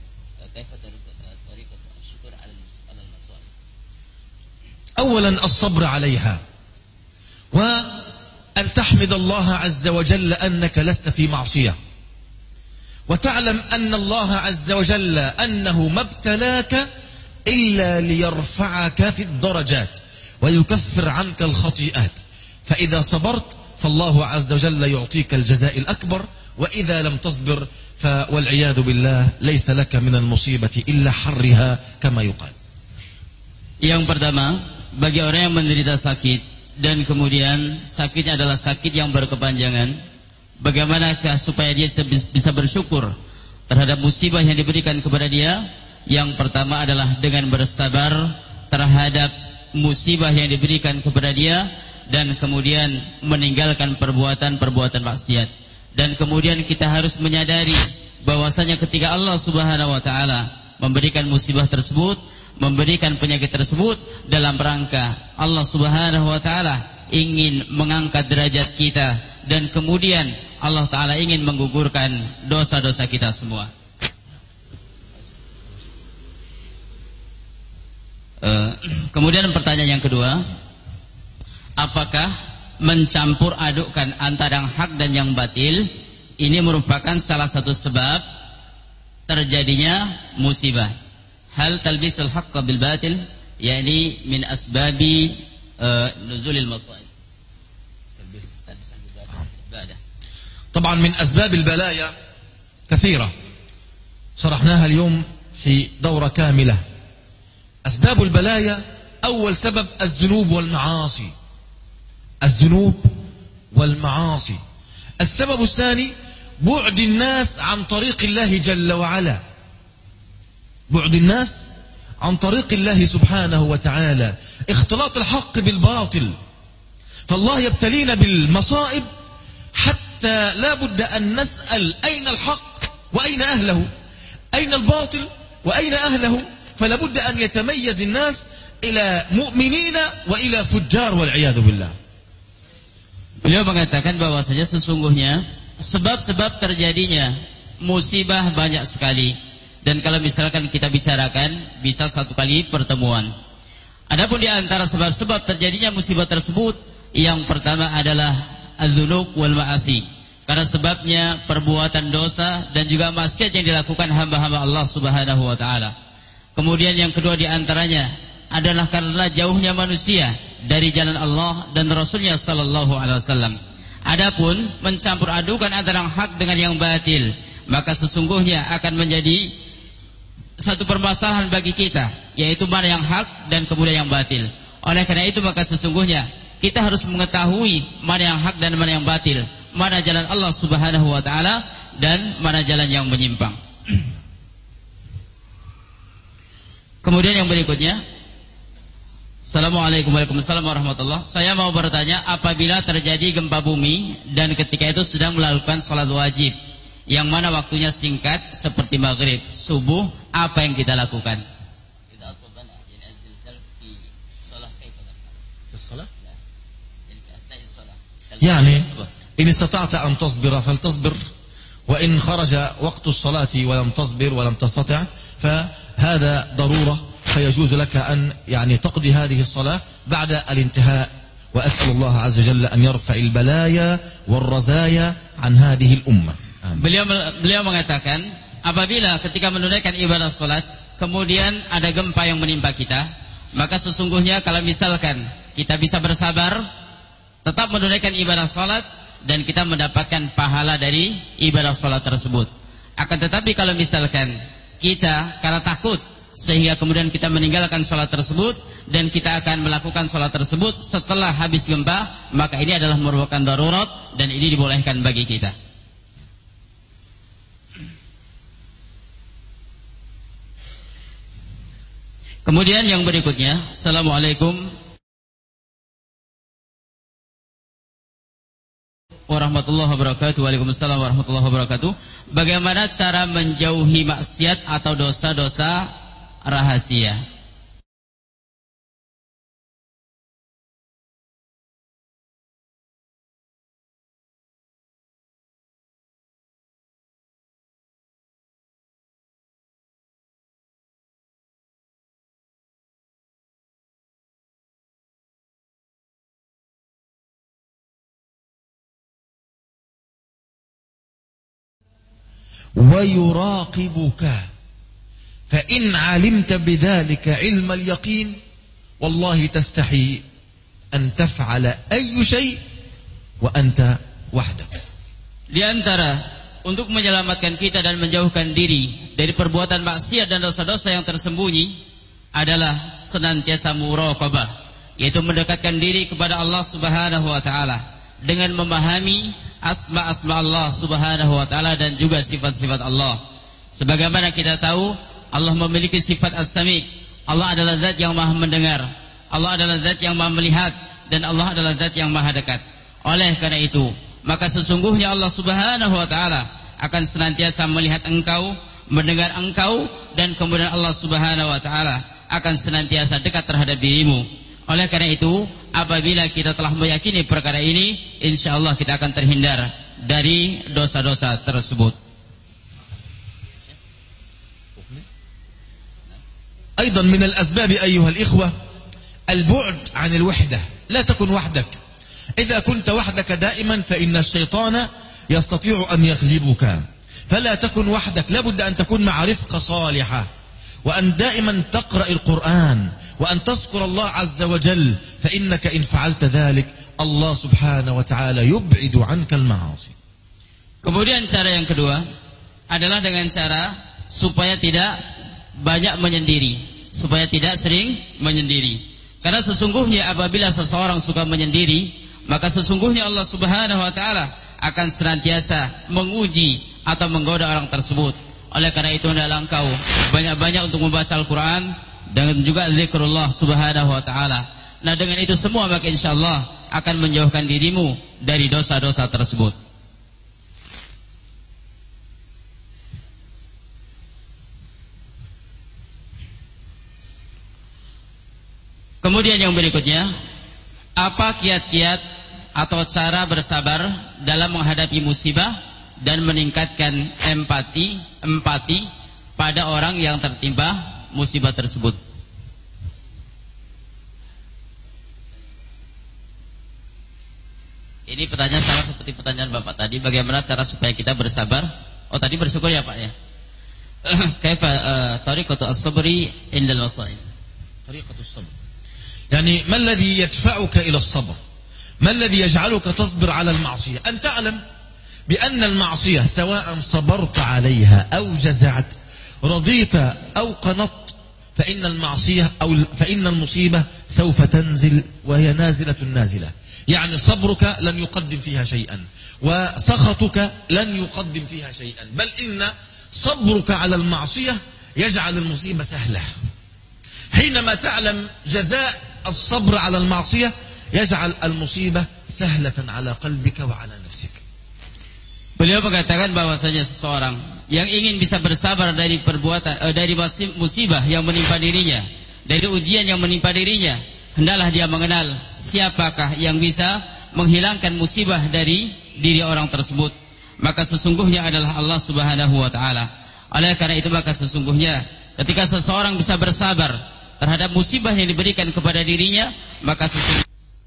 أولا الصبر عليها وأن تحمد الله عز وجل أنك لست في معصية وتعلم أن الله عز وجل أنه ما ابتلاك إلا ليرفعك في الدرجات ويكفر عنك الخطيئات فإذا صبرت فالله عز وجل يعطيك الجزاء الأكبر وإذا لم تصبر والعياذ بالله ليس لك من المصيبة إلا حرها كما يقال. Yang pertama, bagi orang yang menderita sakit dan kemudian sakitnya adalah sakit yang berkepanjangan, bagaimanakah supaya dia bisa bersyukur terhadap musibah yang diberikan kepada dia? Yang pertama adalah dengan bersabar terhadap musibah yang diberikan kepada dia dan kemudian meninggalkan perbuatan-perbuatan maksiat. Dan kemudian kita harus menyadari bahwasanya ketika Allah Subhanahu wa taala memberikan musibah tersebut, memberikan penyakit tersebut dalam rangka Allah Subhanahu wa taala ingin mengangkat derajat kita dan kemudian Allah taala ingin menggugurkan dosa-dosa kita semua. Kemudian pertanyaan yang kedua, apakah mencampur adukkan antara yang hak dan yang batil ini merupakan salah satu sebab terjadinya musibah? Hal talbisul haqq bil batil yani min asbabi nuzulil masaib. طبعا من أسباب البلايا كثيرة شرحناها اليوم في دورة كاملة. أسباب البلايا أول سبب الذنوب والمعاصي. الذنوب والمعاصي. السبب الثاني بعد الناس عن طريق الله جل وعلا. بعد الناس عن طريق الله سبحانه وتعالى. اختلاط الحق بالباطل. فالله يبتلينا بالمصائب حتى لا بد أن نسأل أين الحق وأين أهله، أين الباطل وأين أهله، فلا بد أن يتميز الناس إلى مؤمنين وإلى فجار والعياذ بالله. Beliau mengatakan bahwasanya sesungguhnya sebab-sebab terjadinya musibah banyak sekali. Dan kalau misalkan kita bicarakan bisa satu kali pertemuan. Adapun di antara sebab-sebab terjadinya musibah tersebut, yang pertama adalah az-dzunub wal ma'asi. Karena sebabnya perbuatan dosa dan juga maksiat yang dilakukan hamba-hamba Allah Subhanahu wa taala. Kemudian yang kedua di antaranya adalah karena jauhnya manusia dari jalan Allah dan Rasulnya sallallahu alaihi wasallam. Adapun mencampur adukan antara yang hak dengan yang batil, maka sesungguhnya akan menjadi satu permasalahan bagi kita, yaitu mana yang hak dan kemudian yang batil. Oleh karena itu maka sesungguhnya kita harus mengetahui mana yang hak dan mana yang batil, mana jalan Allah Subhanahu wa taala dan mana jalan yang menyimpang. Kemudian yang berikutnya, Assalamualaikum warahmatullahi wabarakatuh. Saya mau bertanya, apabila terjadi gempa bumi dan ketika itu sedang melakukan sholat wajib yang mana waktunya singkat seperti maghrib, subuh, apa yang kita lakukan? يعني إن استطعت أن تصبر فلتصبر، وإن خرج وقت الصلاة ولم تصبر ولم تستطع فهذا ضرورة، فيجوز لك أن يعني تقضي هذه الصلاة بعد الانتهاء. وأسأل الله عز وجل أن يرفع البلايا والرزايا عن هذه الأمة. Beliau mengatakan, apabila ketika menunaikan ibadah salat kemudian ada gempa yang menimpa kita, maka sesungguhnya kalau misalkan kita bisa bersabar, tetap menunaikan ibadah salat dan kita mendapatkan pahala dari ibadah salat tersebut. Akan tetapi kalau misalkan kita karena takut sehingga kemudian kita meninggalkan salat tersebut dan kita akan melakukan salat tersebut setelah habis gempa, maka ini adalah merupakan darurat dan ini dibolehkan bagi kita. Kemudian yang berikutnya, Assalamualaikum warahmatullahi wabarakatuh. Waalaikumsalam warahmatullahi wabarakatuh. Bagaimana cara menjauhi maksiat atau dosa-dosa rahasia? ويراقبك فإن علمت بذلك علم اليقين والله تستحي أن تفعل أي شيء وأنت وحدك. Di antara untuk menyelamatkan kita dan menjauhkan diri dari perbuatan maksiat dan dosa-dosa yang tersembunyi adalah senantiasa muraqabah, yaitu mendekatkan diri kepada Allah Subhanahu wa taala dengan memahami asma-asma Allah Subhanahu wa taala dan juga sifat-sifat Allah. Sebagaimana kita tahu, Allah memiliki sifat As-Sami'. Allah adalah zat yang Maha mendengar, Allah adalah zat yang Maha melihat, dan Allah adalah zat yang Maha dekat. Oleh karena itu, maka sesungguhnya Allah Subhanahu wa taala akan senantiasa melihat engkau, mendengar engkau, dan kemudian Allah Subhanahu wa taala akan senantiasa dekat terhadap dirimu. Oleh karena itu, apabila kita telah meyakini perkara ini, insyaallah kita akan terhindar dari dosa-dosa tersebut. أيضا من الأسباب أيها الإخوة البعد عن الوحدة. لا تكن وحدك. إذا كنت وحدك دائما فإن الشيطان يستطيع أن يغلبك. فلا تكن وحدك، لابد أن تكون مع رفقة صالحة، وأن دائما تقرأ القرآن، وأن تذكر الله عز وجل، فإنك إن فعلت ذلك الله سبحانه وتعالى يبعد عنك المعاصي. Kemudian cara yang kedua adalah dengan cara supaya tidak banyak menyendiri, supaya tidak sering menyendiri. Karena sesungguhnya apabila seseorang suka menyendiri, maka sesungguhnya Allah Subhanahu wa taala akan senantiasa menguji atau menggoda orang tersebut. Oleh karena itu hendaklah engkau banyak-banyak untuk membaca Al-Qur'an dan juga zikrullah Subhanahu wa taala. Nah, dengan itu semua maka insyaallah akan menjauhkan dirimu dari dosa-dosa tersebut. Kemudian yang berikutnya, apa kiat-kiat atau cara bersabar dalam menghadapi musibah dan meningkatkan empati pada orang yang tertimpa musibah tersebut? Ini pertanyaan sama seperti pertanyaan Bapak tadi, bagaimana cara supaya kita bersabar? Oh, tadi bersyukur ya Pak ya. Kaifa tariqatu as-sabri indal masaib? Tariqatu as-sabr. يعني ما الذي يدفعك إلى الصبر؟ ما الذي يجعلك تصبر على المعصية؟ أن تعلم بأن المعصية سواء صبرت عليها أو جزعت، رضيت أو قنطت، فإن المعصية فإن المصيبة سوف تنزل وهي نازلة نازلة. يعني صبرك لن يقدم فيها شيئا، وسخطك لن يقدم فيها شيئا، بل إن صبرك على المعصية يجعل المصيبة سهلة. حينما تعلم جزاء الصبر على المعصية يجعل المصيبة سهلة على قلبك وعلى نفسك. Beliau mengatakan bahwasanya seseorang yang ingin bisa bersabar dari perbuatan dari musibah yang menimpa dirinya, dari ujian yang menimpa dirinya, hendaklah dia mengenal siapakah yang bisa menghilangkan musibah dari diri orang tersebut, maka sesungguhnya adalah Allah Subhanahu wa taala. Oleh karena itu maka sesungguhnya ketika seseorang bisa bersabar terhadap musibah yang diberikan kepada dirinya, maka sesungguhnya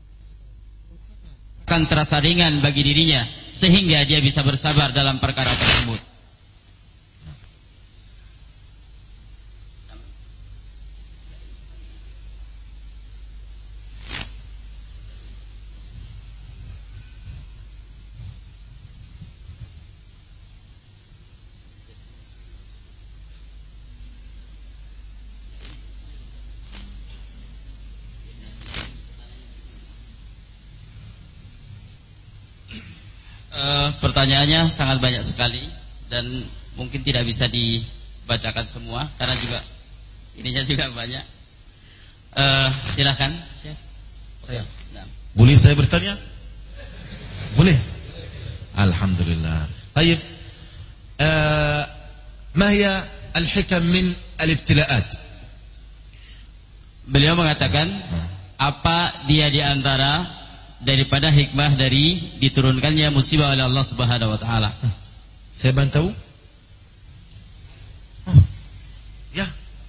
akan terasa ringan bagi dirinya sehingga dia bisa bersabar dalam perkara tersebut. Pertanyaannya sangat banyak sekali dan mungkin tidak bisa dibacakan semua karena juga ininya juga banyak. Silakan. Boleh saya bertanya? Boleh. Alhamdulillah. Baik. Ma hiya al-hikam min al-ibtila'at? Beliau mengatakan apa dia di antara daripada hikmah dari diturunkannya musibah oleh Allah Subhanahu wa taala. Saya bantu? Ya.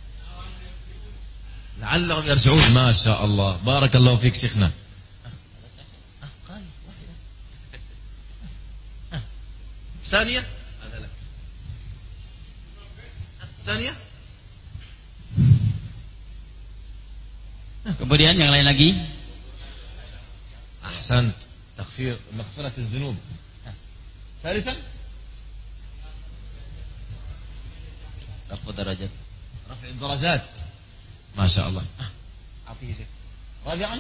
La'allahum yarji'un. Ma sha Allah. Barakallahu fik syekhna. ثانية هذا لك. ثانية. Kemudian yang lain lagi. أحسنت. مغفرة الذنوب. ثالثا رفع درجات. رفع الدرجات. ما شاء الله. أعطيه شيء. رابعا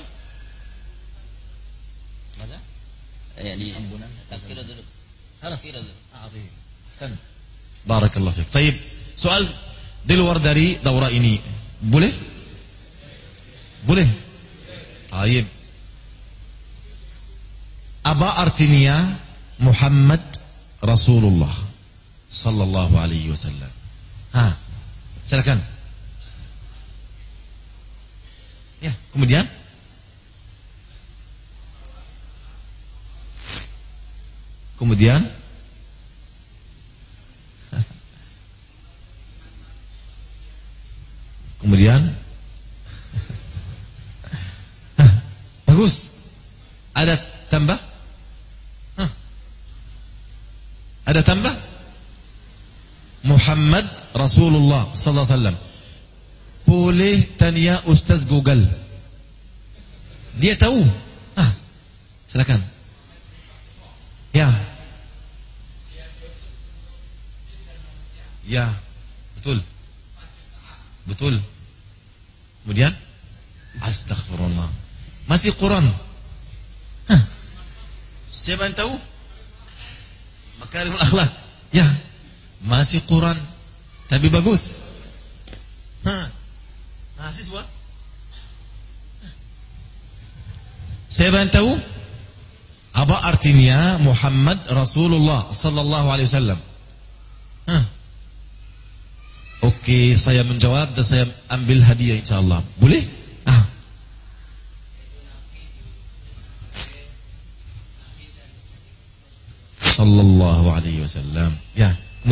ماذا؟ يعني تأخير dulu. خلاص أعطيه. أحسنت. بارك الله فيك. طيب سؤال di luar dari daurah ini boleh? Boleh. طيب apa artinya Muhammad Rasulullah sallallahu alaihi wasallam? Silakan. Ya, kemudian bagus. Ada tambah? Ada tambah? Muhammad Rasulullah sallallahu alaihi wasallam. Boleh tanya Ustaz Google. Dia tahu. Silakan. Ya. Ya, betul. Betul. Kemudian astaghfirullah. Masih Quran. Siapa yang tahu? Makarimul akhlak. Ya, masih Quran. Tapi bagus. Mahasiswa. Siapa yang tahu? Apa artinya Muhammad Rasulullah sallallahu alaihi wasallam? Oke, saya menjawab dan saya ambil hadiah insyaallah. Boleh? Sallallahu alaihi wasallam. Ya,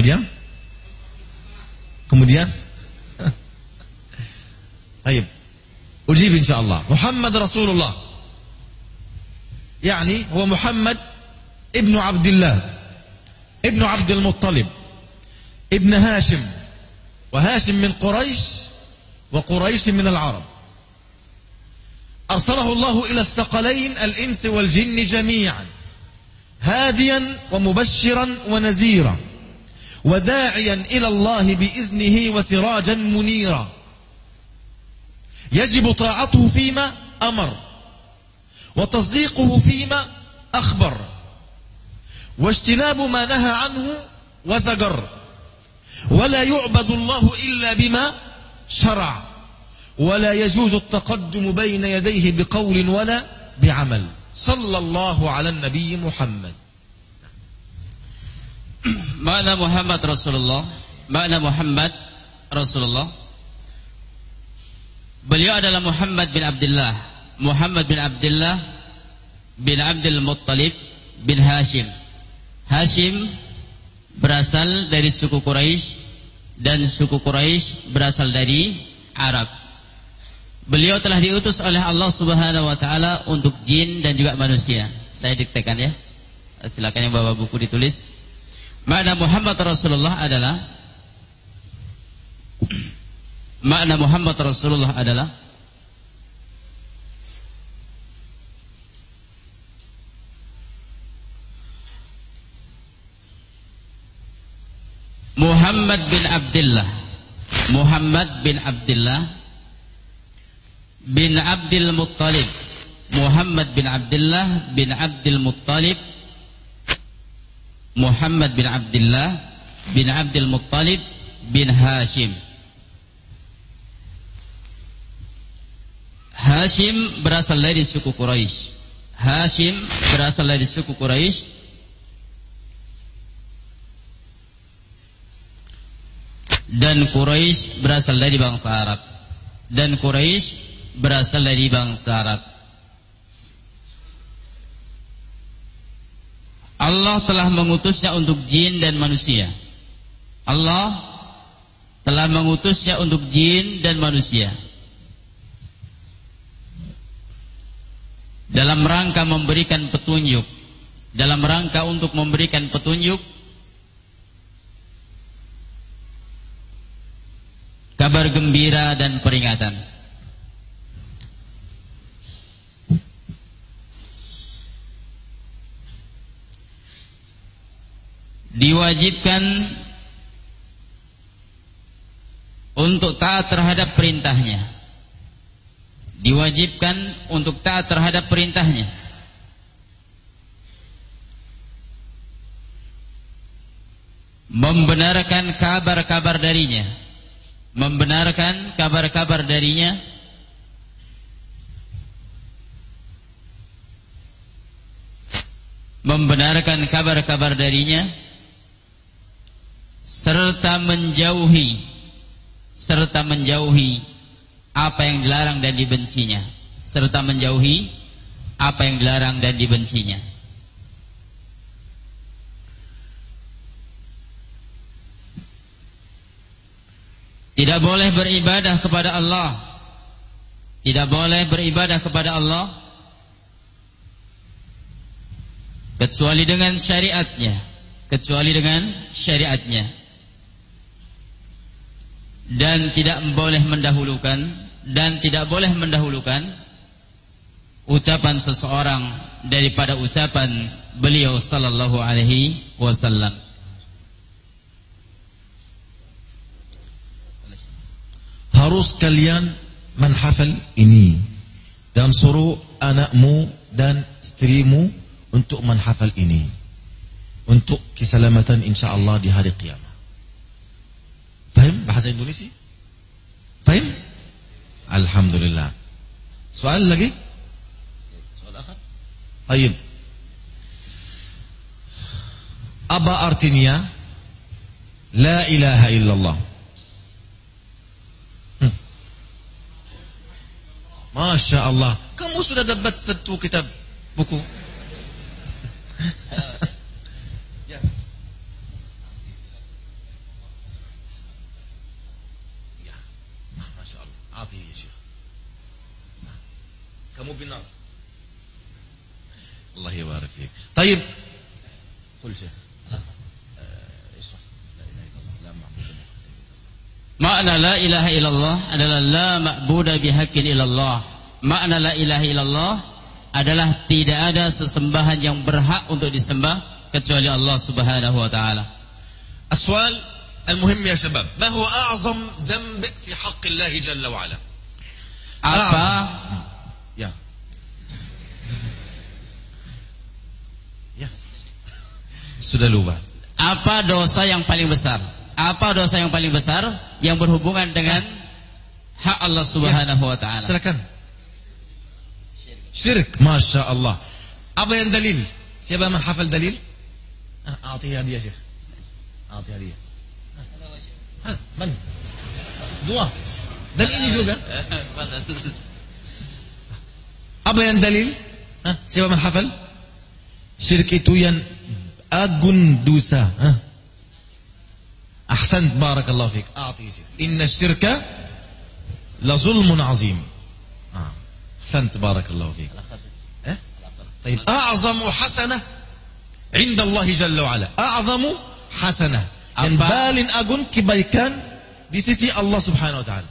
kemudian طيب أجيب إن شاء الله. محمد رسول الله يعني هو محمد ابن عبد الله ابن عبد المطلب ابن هاشم وهاشم من قريش وقريش من العرب أرسله الله إلى الثقلين الإنس والجن جميعا هاديا ومبشرا ونذيرا وداعيا إلى الله بإذنه وسراجا منيرا يجب طاعته فيما أمر وتصديقه فيما أخبر واجتناب ما نهى عنه وزجر ولا يعبد الله إلا بما شرع ولا يجوز التقدم بين يديه بقول ولا بعمل صلى الله على النبي محمد. Makna Muhammad Rasulullah. Makna Muhammad Rasulullah, beliau adalah Muhammad bin Abdullah. Muhammad bin Abdullah bin Abdul Muttalib bin Hashim. Hashim berasal dari suku Quraisy dan suku Quraisy berasal dari Arab. Beliau telah diutus oleh Allah Subhanahu wa taala untuk jin dan juga manusia. Saya diktekan ya. Silakan yang bawa buku ditulis. Makna Muhammad Rasulullah adalah Muhammad bin Abdullah bin Abdul Muttalib. Muhammad bin Abdullah bin Abdul Muttalib. Muhammad bin Abdullah bin Abdul Muttalib bin Hashim. Hashim berasal dari suku Quraisy. Dan Quraisy berasal dari bangsa Arab. Allah telah mengutusnya untuk jin dan manusia. Dalam rangka untuk memberikan petunjuk, kabar gembira dan peringatan. Diwajibkan untuk taat terhadap perintahnya. Membenarkan kabar-kabar darinya. Serta menjauhi apa yang dilarang dan dibencinya. Tidak boleh beribadah kepada Allah kecuali dengan syariatnya. Dan tidak boleh mendahulukan ucapan seseorang daripada ucapan beliau sallallahu alaihi wasallam. Harus kalian menghafal ini dan suruh anakmu dan istrimu untuk menghafal ini untuk keselamatan insyaallah di hari kiamat. Faham bahasa Indonesia? Faham? Alhamdulillah. Soal lagi? Soal akhir? Baik. Apa artinya la ilaha illallah? Masya Allah. Kamu sudah dapat satu kitab buku. Ya. Ya. Masya Allah. Ati ya Syekh. Kamu benar. Allah yabarak fiik. Taib. Qul Syekh. Makna la ilaha illallah adalah la ma'buda bihaqqin illallah. Makna la ilaha illallah adalah tidak ada sesembahan yang berhak untuk disembah kecuali Allah Subhanahu wa taala. السؤال المهم يا شباب، ما هو أعظم ذنب في حق الله جل وعلا؟ Apa? Ya. Ya. Sudah lupa. Apa dosa yang paling besar? Apa dosa yang paling besar yang berhubungan dengan hak Allah Subhanahu wa taala? Silakan. Syirik. Masya Allah. Apa yang dalil? Siapa yang menghafal dalil? A'ti hadiah Syekh. A'ti hadiah. Man? Dua. Dan ini juga. Apa yang dalil? Siapa man hafal? Syirik itu yang agun dosa. Ahsant, barakallahu fik. Inna syirka la zulmun azim. Ahsant, barakallahu fik. طيب أعظم حسنة عند الله جل وعلا. أعظم حسنة yang paling agung kebaikan di sisi Allah Subhanahu wa taala.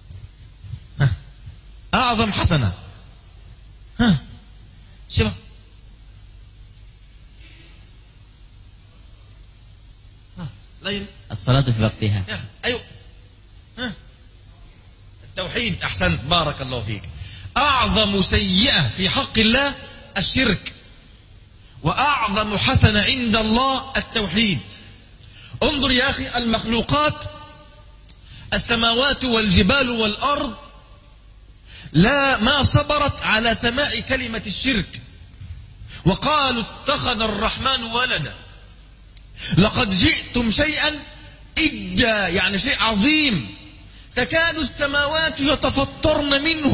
أعظم حسنة. Siapa? lain. As-salatu fi waqtiha. Ya, ayo. التوحيد. أحسنت بارك الله فيك. أعظم سيئة في حق الله الشرك وأعظم حسنة عند الله التوحيد. انظر يا أخي المخلوقات السماوات والجبال والأرض ما صبرت على سماع كلمة الشرك وقالوا اتخذ الرحمن ولدا لقد جئتم شيئا إدا، يعني شيء عظيم تكاد السماوات يتفطرن منه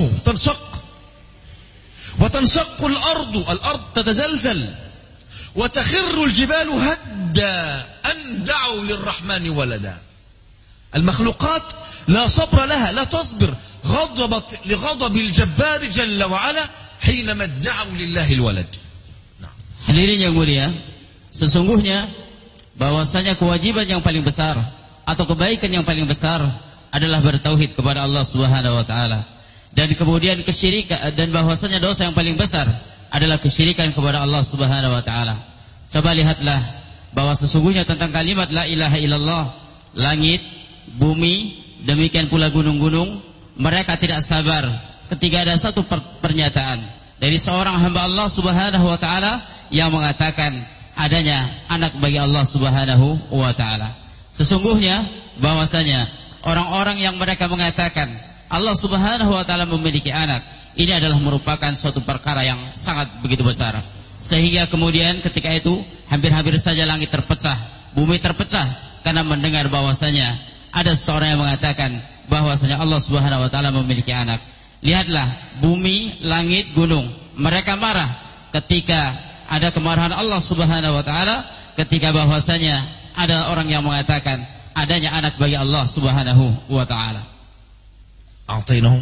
وتنشق الأرض تتزلزل وتخر الجبال هدا أن دعوا للرحمن ولدا. المخلوقات لا صبر لها، لا تصبر لغضب الجبار جل وعلا حينما ادعوا لله الولد. Hadirin yang mulia, sesungguhnya bahwasanya kewajiban yang paling besar atau kebaikan yang paling besar adalah bertauhid kepada Allah Subhanahu wa taala. Dan kemudian kesyirikan, dan bahwasanya dosa yang paling besar adalah kesyirikan kepada Allah Subhanahu wa taala. Coba lihatlah bahwa sesungguhnya tentang kalimat la ilaha illallah, langit, bumi, demikian pula gunung-gunung, mereka tidak sabar ketika ada satu pernyataan dari seorang hamba Allah Subhanahu wa taala yang mengatakan adanya anak bagi Allah Subhanahu wa taala. Sesungguhnya bahwasanya orang-orang yang mereka mengatakan Allah Subhanahu wa taala memiliki anak, ini adalah merupakan suatu perkara yang sangat begitu besar. Sehingga kemudian ketika itu hampir-hampir saja langit terpecah, bumi terpecah karena mendengar bahwasanya ada seorang yang mengatakan bahwasanya Allah Subhanahu wa taala memiliki anak. Lihatlah bumi, langit, gunung, mereka marah ketika ada kemarahan Allah Subhanahu wa taala ketika bahwasanya ada orang yang mengatakan adanya anak bagi Allah Subhanahu wa taala. أعطيناهم.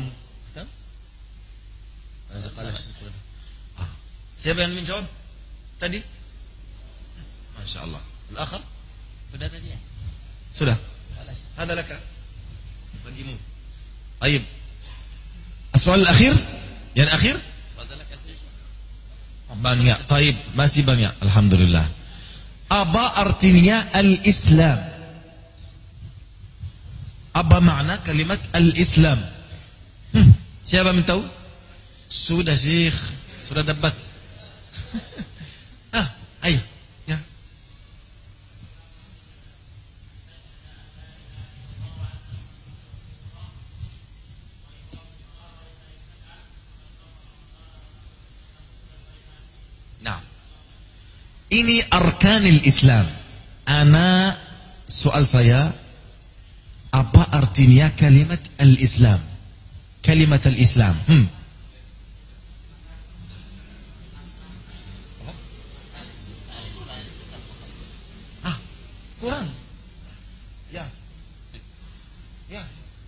Siapa yang menjawab tadi? Masya Allah. Al-akhar? Sudah tadi ya? Sudah. Hada laka. Bagimu. Baik. Soal akhir? Yang akhir? Banyak. Baik. Masih banyak. Alhamdulillah. Apa artinya al-Islam? Apa makna kalimat al-Islam? Siapa yang tahu? Sudah Syekh, sudah dapat. Ayo, ya. Nah, ini arkanil Islam. Ana soal saya, apa artinya kalimat al-Islam? Kalimat al-Islam. Kurang. Ya. Ya.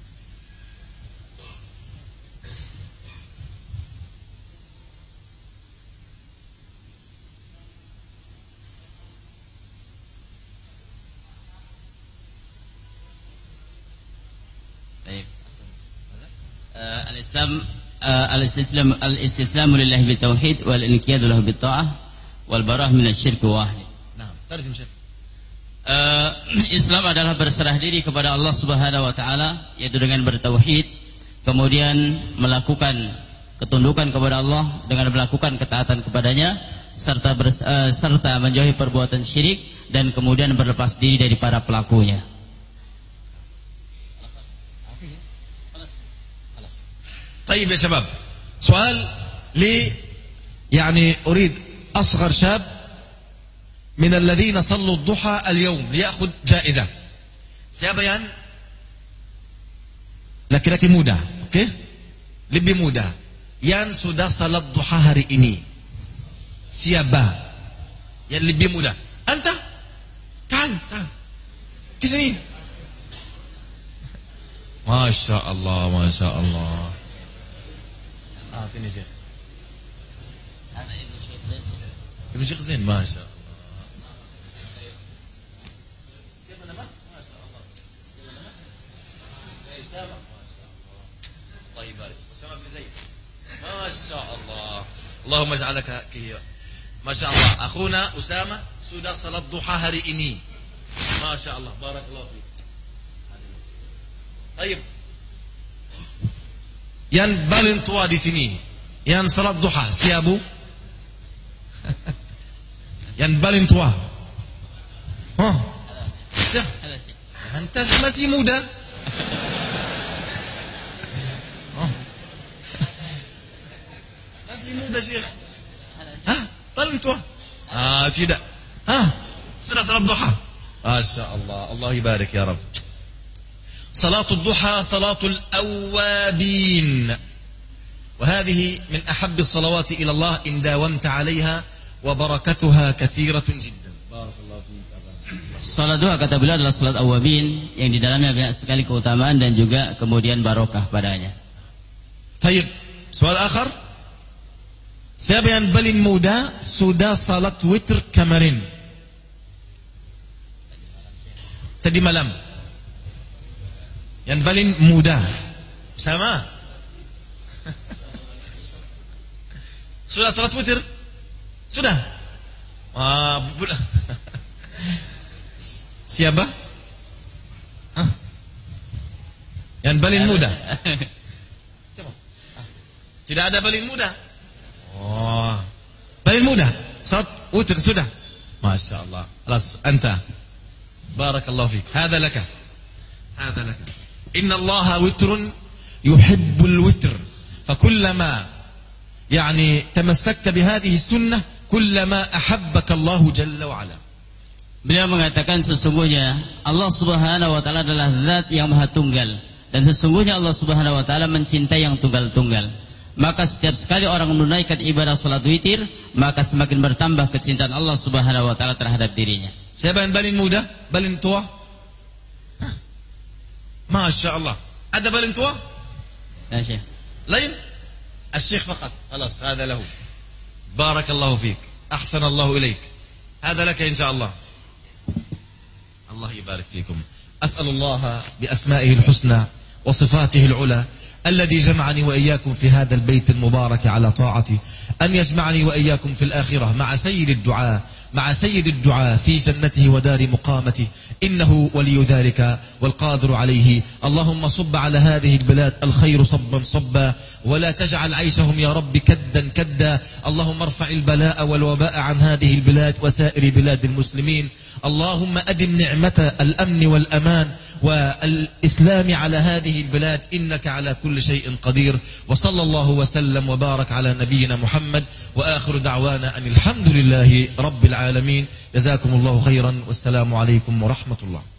Al-istislamu lillahi bitauhid wal inqiyadu lahu bitta'ah wal bara'ah minasyirki wahid. Nah, terjem Syekh. Islam adalah berserah diri kepada Allah Subhanahu wa taala, yaitu dengan bertauhid, kemudian melakukan ketundukan kepada Allah dengan melakukan ketaatan kepadanya, serta menjauhi perbuatan syirik dan kemudian berlepas diri dari para pelakunya. طيب يا شباب، سؤال لي يعني أريد أصغر شاب من الذين صلوا الضحى اليوم ليأخذ جائزة. Siapa yang laki-laki muda, oke? Lebih muda yang sudah salat duha hari ini. Siapa yang lebih muda? Anta? Ta'al. Ke sini. Masya Allah. Ini Syekh. Ibn Syekh Zain, Masya Allah. Siapa nama? Masya Allah. Allah ibarik. Usama bin Zaid. Masya Allah. Allahumma ja'alaka kiyya. Masya Allah. Akhuna Usama sudah salat duha hari ini. Masya Allah. Barakallahu fiik. Baik. Yang paling tua di sini, yang salat duha, siapa? Yang paling tua. Oh. Anta masih muda. Oh. Masih muda, Syekh. Paling tua. Tidak. Sudah salat duha. Masya Allah. Allah ibarik ya Rabb. صلاة الضحى صلاة الأوابين وهذه من أحب الصلوات إلى الله إن داومت عليها وبركتها كثيرة جدا. بارك الله فيك. Salat duha kata beliau adalah salat awabin yang di dalamnya banyak sekali keutamaan dan juga kemudian barokah padanya. طيب, soal akhir. Siapa yang paling muda sudah salat witr kemarin? Tadi malam. Yang paling muda sama. Sudah salat witir? Sudah. Siapa? Yang paling muda. Siapa? Tidak ada paling muda. Paling muda salat witir sudah. Masya Allah. Alas anta. Barakallahu fik. Hada laka. إن الله وتر يحب الوتر فكلما تمسكت بهذه السنة كلما أحبك الله جل وعلا. Beliau mengatakan sesungguhnya Allah Subhanahu wa taala adalah zat yang maha tunggal dan sesungguhnya Allah Subhanahu wa taala mencintai yang tunggal-tunggal. Maka setiap sekali orang menunaikan ibadah salat witir, maka semakin bertambah kecintaan Allah Subhanahu wa taala terhadap dirinya. Siapa yang paling muda, paling tua? Masya Allah. Ada paling tua? Ya Syekh. Lain? Al-Syekh fakat. Alas, هذا له. بارك الله فيك. أحسن الله إليك. هذا لك إن شاء الله. الله يبارك فيكم. أسأل الله بأسمائه الحسنى وصفاته العلى الذي جمعني وإياكم في هذا البيت المبارك على طاعته أن يجمعني وإياكم في الآخرة مع سيد الدعاء في جنته ودار مقامته إنه ولي ذلك والقادر عليه. اللهم صب على هذه البلاد الخير صبا صبا ولا تجعل عيشهم يا رب كدا كدا. اللهم ارفع البلاء والوباء عن هذه البلاد وسائر بلاد المسلمين. اللهم أدم نعمة الأمن والأمان والإسلام على هذه البلاد إنك على كل شيء قدير. وصلى الله وسلم وبارك على نبينا محمد وآخر دعوانا أن الحمد لله رب العالمين. جزاكم الله خيرا والسلام عليكم ورحمة الله.